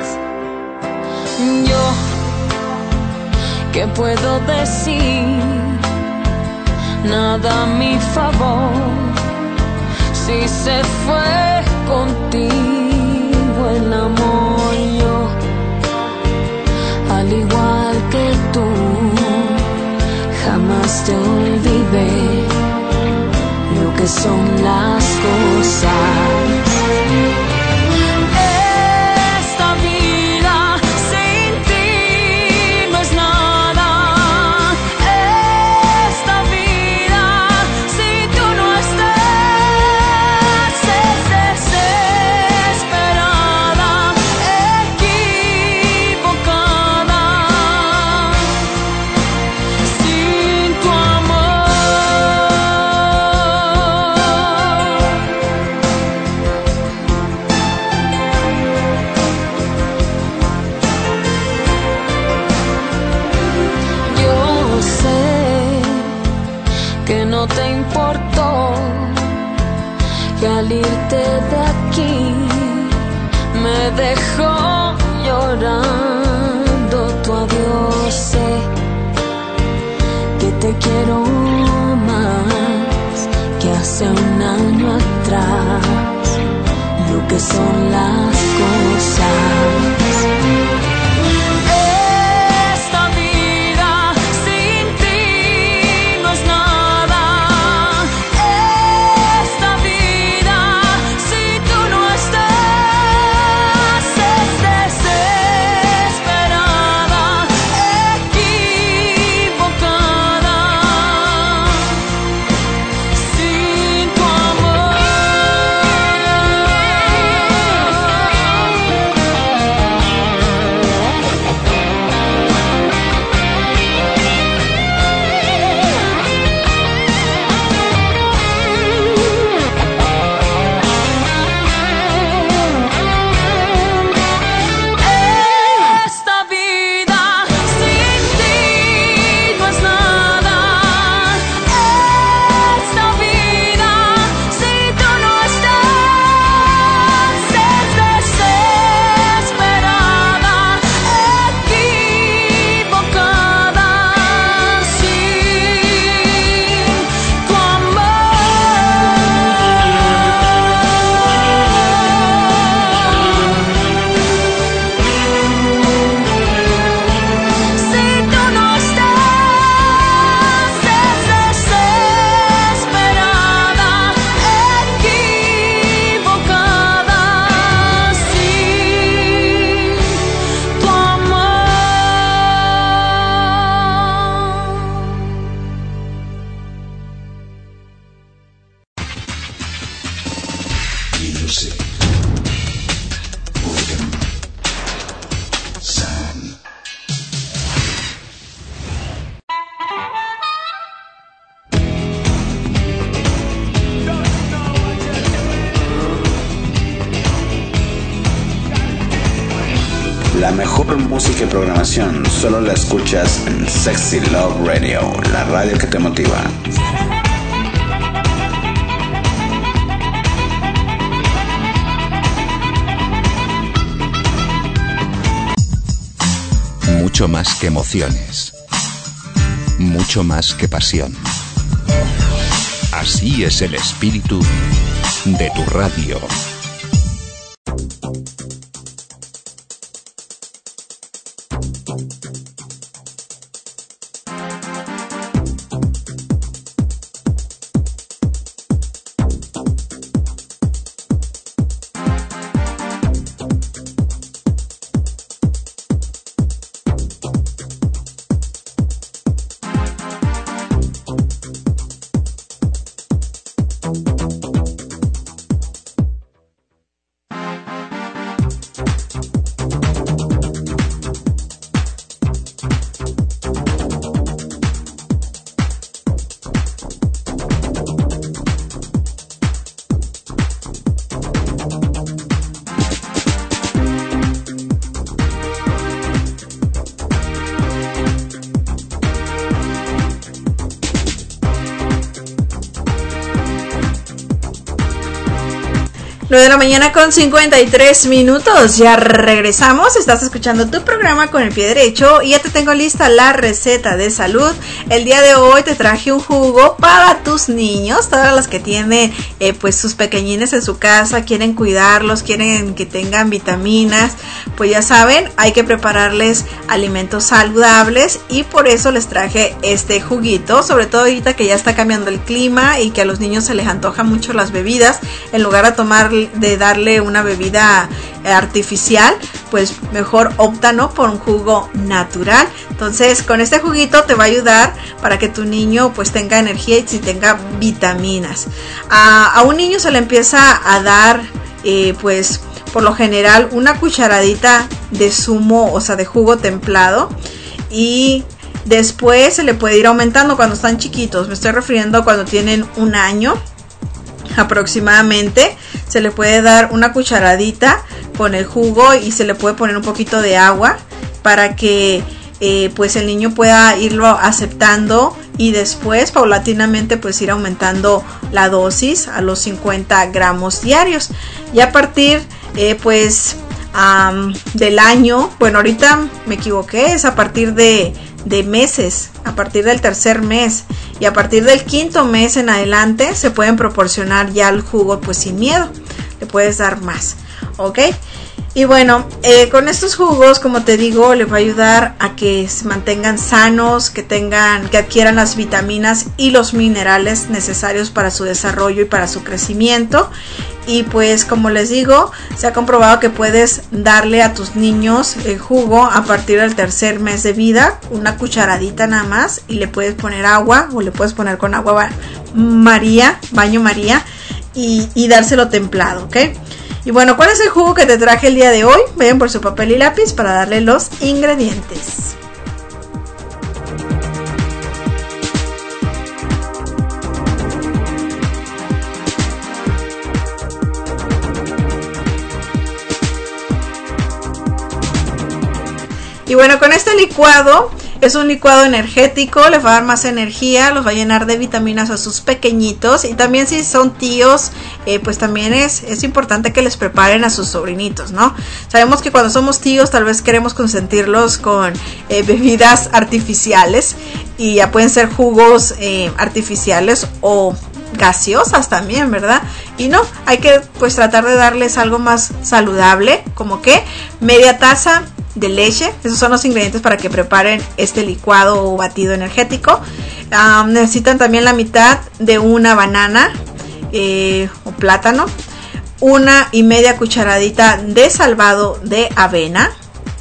Yo, ¿qué puedo decir? Nada a mi favor, si se fue contigo el amor. Yo son las cosas. Esta vida sin ti no es nada. Esta vida si tú no estás es desesperada, equivocada. Sin tu yo sé que no te importó que al irte de aquí me dejó llorando tu adiós. Sé que te quiero más que hace un año atrás, lo que son las cosas. Esta vida sin ti no es nada. Esta vida si tú no estás es desesperada, equivocada. Sin tu Esta vida sin ti no es nada. Esta vida si tú no estás es desesperada, equivocada. Sin tu si tú no estás es desesperada, equivocada. Sin tu amor.
Music. Rhythm. Sound.
La mejor música y programación solo la escuchas en Sexy Love Radio, la radio que te motiva.
Mucho más que emociones. Mucho más que pasión. Así es el espíritu de tu radio.
nueve de la mañana con cincuenta y tres minutos, ya regresamos, estás escuchando tu programa Con el Pie Derecho y ya te tengo lista la receta de salud. El día de hoy te traje un jugo para tus niños, todas las que tienen eh, pues sus pequeñines en su casa, quieren cuidarlos, quieren que tengan vitaminas, pues ya saben, hay que prepararles alimentos saludables y por eso les traje este juguito, sobre todo ahorita que ya está cambiando el clima y que a los niños se les antoja mucho las bebidas, en lugar de tomar de darle una bebida artificial, pues mejor opta, ¿no?, por un jugo natural. Entonces con este juguito te va a ayudar para que tu niño pues tenga energía y si tenga vitaminas. A, a un niño se le empieza a dar eh, pues por lo general una cucharadita de zumo, o sea de jugo templado, y después se le puede ir aumentando cuando están chiquitos. Me estoy refiriendo a cuando tienen un año aproximadamente. Se le puede dar una cucharadita con el jugo y se le puede poner un poquito de agua para que eh, pues el niño pueda irlo aceptando y después paulatinamente pues ir aumentando la dosis a los cincuenta gramos diarios. Y a partir eh, pues um, del año, bueno, ahorita me equivoqué, es a partir de de meses, a partir del tercer mes y a partir del quinto mes en adelante se pueden proporcionar ya el jugo pues sin miedo, le puedes dar más, ¿ok? Y bueno, eh, con estos jugos, como te digo, les va a ayudar a que se mantengan sanos, que tengan, que adquieran las vitaminas y los minerales necesarios para su desarrollo y para su crecimiento. Y pues como les digo, se ha comprobado que puedes darle a tus niños el jugo a partir del tercer mes de vida, una cucharadita nada más, y le puedes poner agua o le puedes poner con agua María, baño María, y, y dárselo templado, ¿ok? Y bueno, ¿cuál es el jugo que te traje el día de hoy? Vayan por su papel y lápiz para darle los ingredientes. Y bueno, con este licuado, es un licuado energético, les va a dar más energía, los va a llenar de vitaminas a sus pequeñitos. Y también si son tíos, eh, pues también es, es importante que les preparen a sus sobrinitos, ¿no? Sabemos que cuando somos tíos tal vez queremos consentirlos con eh, bebidas artificiales. Y ya pueden ser jugos eh, artificiales o gaseosas también, ¿verdad? Y no, hay que pues tratar de darles algo más saludable, como que media taza de leche. Esos son los ingredientes para que preparen este licuado o batido energético. Um, necesitan también la mitad de una banana eh, o plátano, una y media cucharadita de salvado de avena,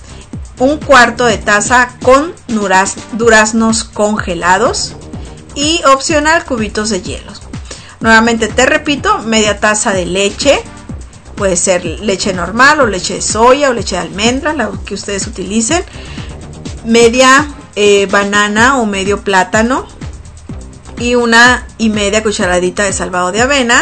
un cuarto de taza con duraz, duraznos congelados y opcional cubitos de hielo. Nuevamente te repito, media taza de leche. Puede ser leche normal o leche de soya o leche de almendra, la que ustedes utilicen. Media eh, banana o medio plátano. Y una y media cucharadita de salvado de avena.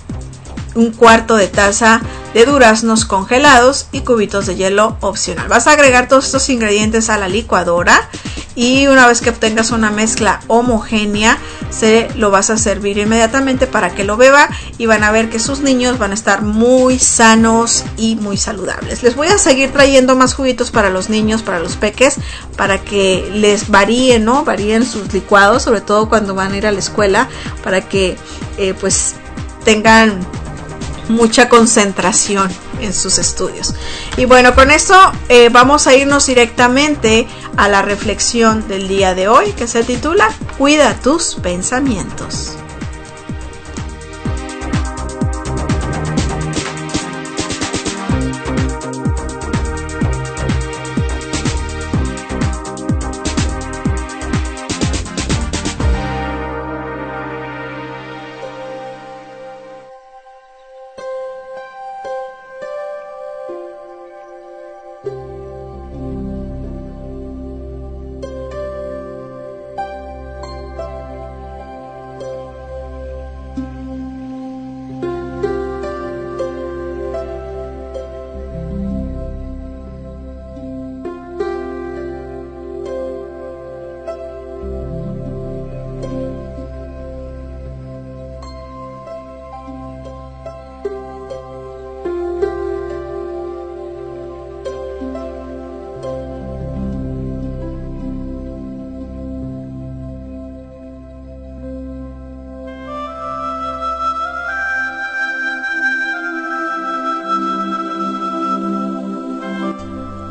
Un cuarto de taza de duraznos congelados y cubitos de hielo opcional. Vas a agregar todos estos ingredientes a la licuadora. Y una vez que obtengas una mezcla homogénea, se lo vas a servir inmediatamente para que lo beba y van a ver que sus niños van a estar muy sanos y muy saludables. Les voy a seguir trayendo más juguitos para los niños, para los peques, para que les varíen, ¿no? Varíen sus licuados, sobre todo cuando van a ir a la escuela, para que eh, pues tengan mucha concentración en sus estudios. Y bueno, con esto eh, vamos a irnos directamente a la reflexión del día de hoy, que se titula Cuida tus pensamientos.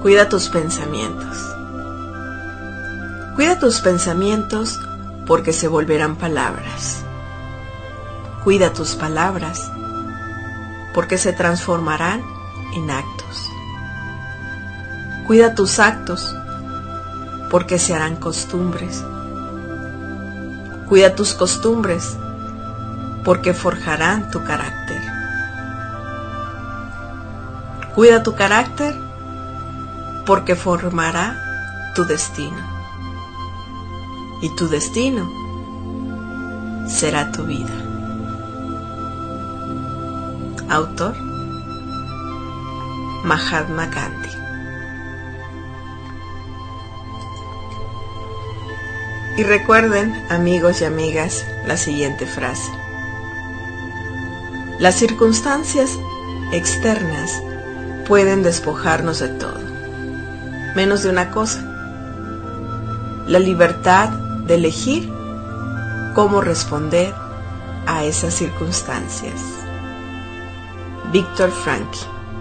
Cuida tus pensamientos. Cuida tus pensamientos porque se volverán palabras. Cuida tus palabras porque se transformarán en actos. Cuida tus actos porque se harán costumbres. Cuida tus costumbres porque forjarán tu carácter. Cuida tu carácter porque formará tu destino. Y tu destino será tu vida. Autor: Mahatma Gandhi. Y recuerden, amigos y amigas, la siguiente frase: las circunstancias externas pueden despojarnos de todo, menos de una cosa: la libertad de elegir cómo responder a esas circunstancias. Viktor Frankl.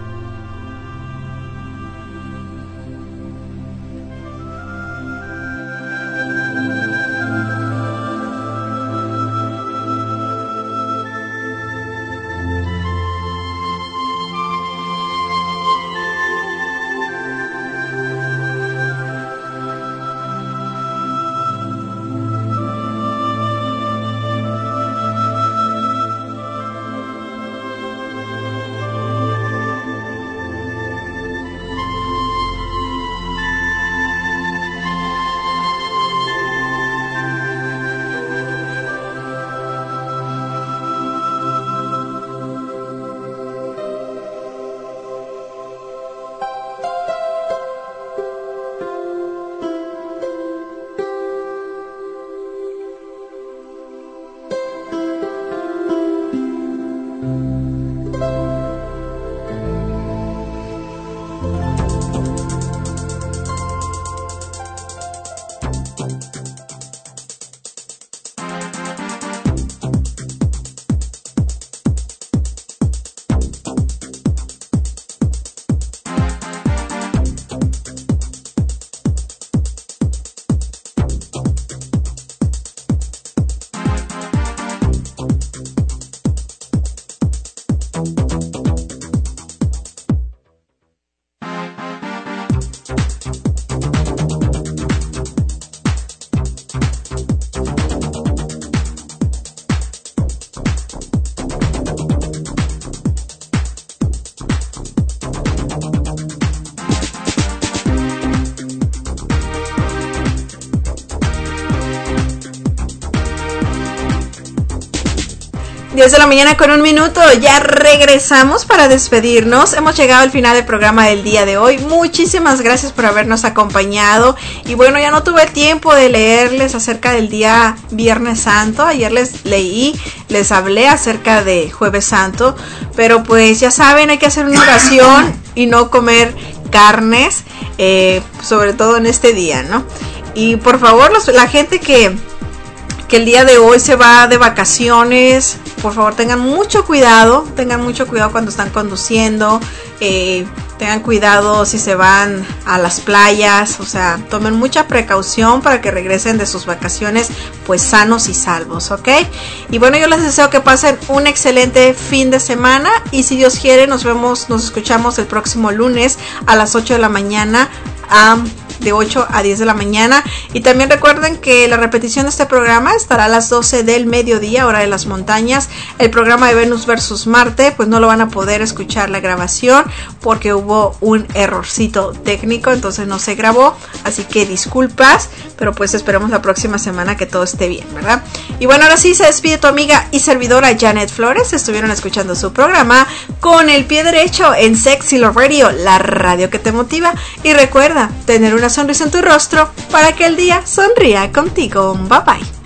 diez de la mañana con un minuto, ya regresamos para despedirnos. Hemos llegado al final del programa del día de hoy. Muchísimas gracias por habernos acompañado. Y bueno, ya no tuve tiempo de leerles acerca del día Viernes Santo. Ayer les leí, les hablé acerca de Jueves Santo. Pero pues ya saben, hay que hacer una oración y no comer carnes, eh, sobre todo en este día, ¿no? Y por favor, los, la gente que... que el día de hoy se va de vacaciones, por favor tengan mucho cuidado, tengan mucho cuidado cuando están conduciendo, eh, tengan cuidado si se van a las playas, o sea, tomen mucha precaución para que regresen de sus vacaciones pues sanos y salvos, ¿ok? Y bueno, yo les deseo que pasen un excelente fin de semana y si Dios quiere nos vemos, nos escuchamos el próximo lunes a las ocho de la mañana. Um, de ocho a diez de la mañana. Y también recuerden que la repetición de este programa estará a las doce del mediodía, hora de las montañas. El programa de Venus versus Marte, pues no lo van a poder escuchar la grabación porque hubo un errorcito técnico, entonces no se grabó, así que disculpas, pero pues esperemos la próxima semana que todo esté bien, ¿verdad? Y bueno, ahora sí se despide tu amiga y servidora Janet Flores. Estuvieron escuchando su programa Con el Pie Derecho en Sexy Love Radio, la radio que te motiva. Y recuerda tener una sonrisa en tu rostro para que el día sonría contigo. Bye bye.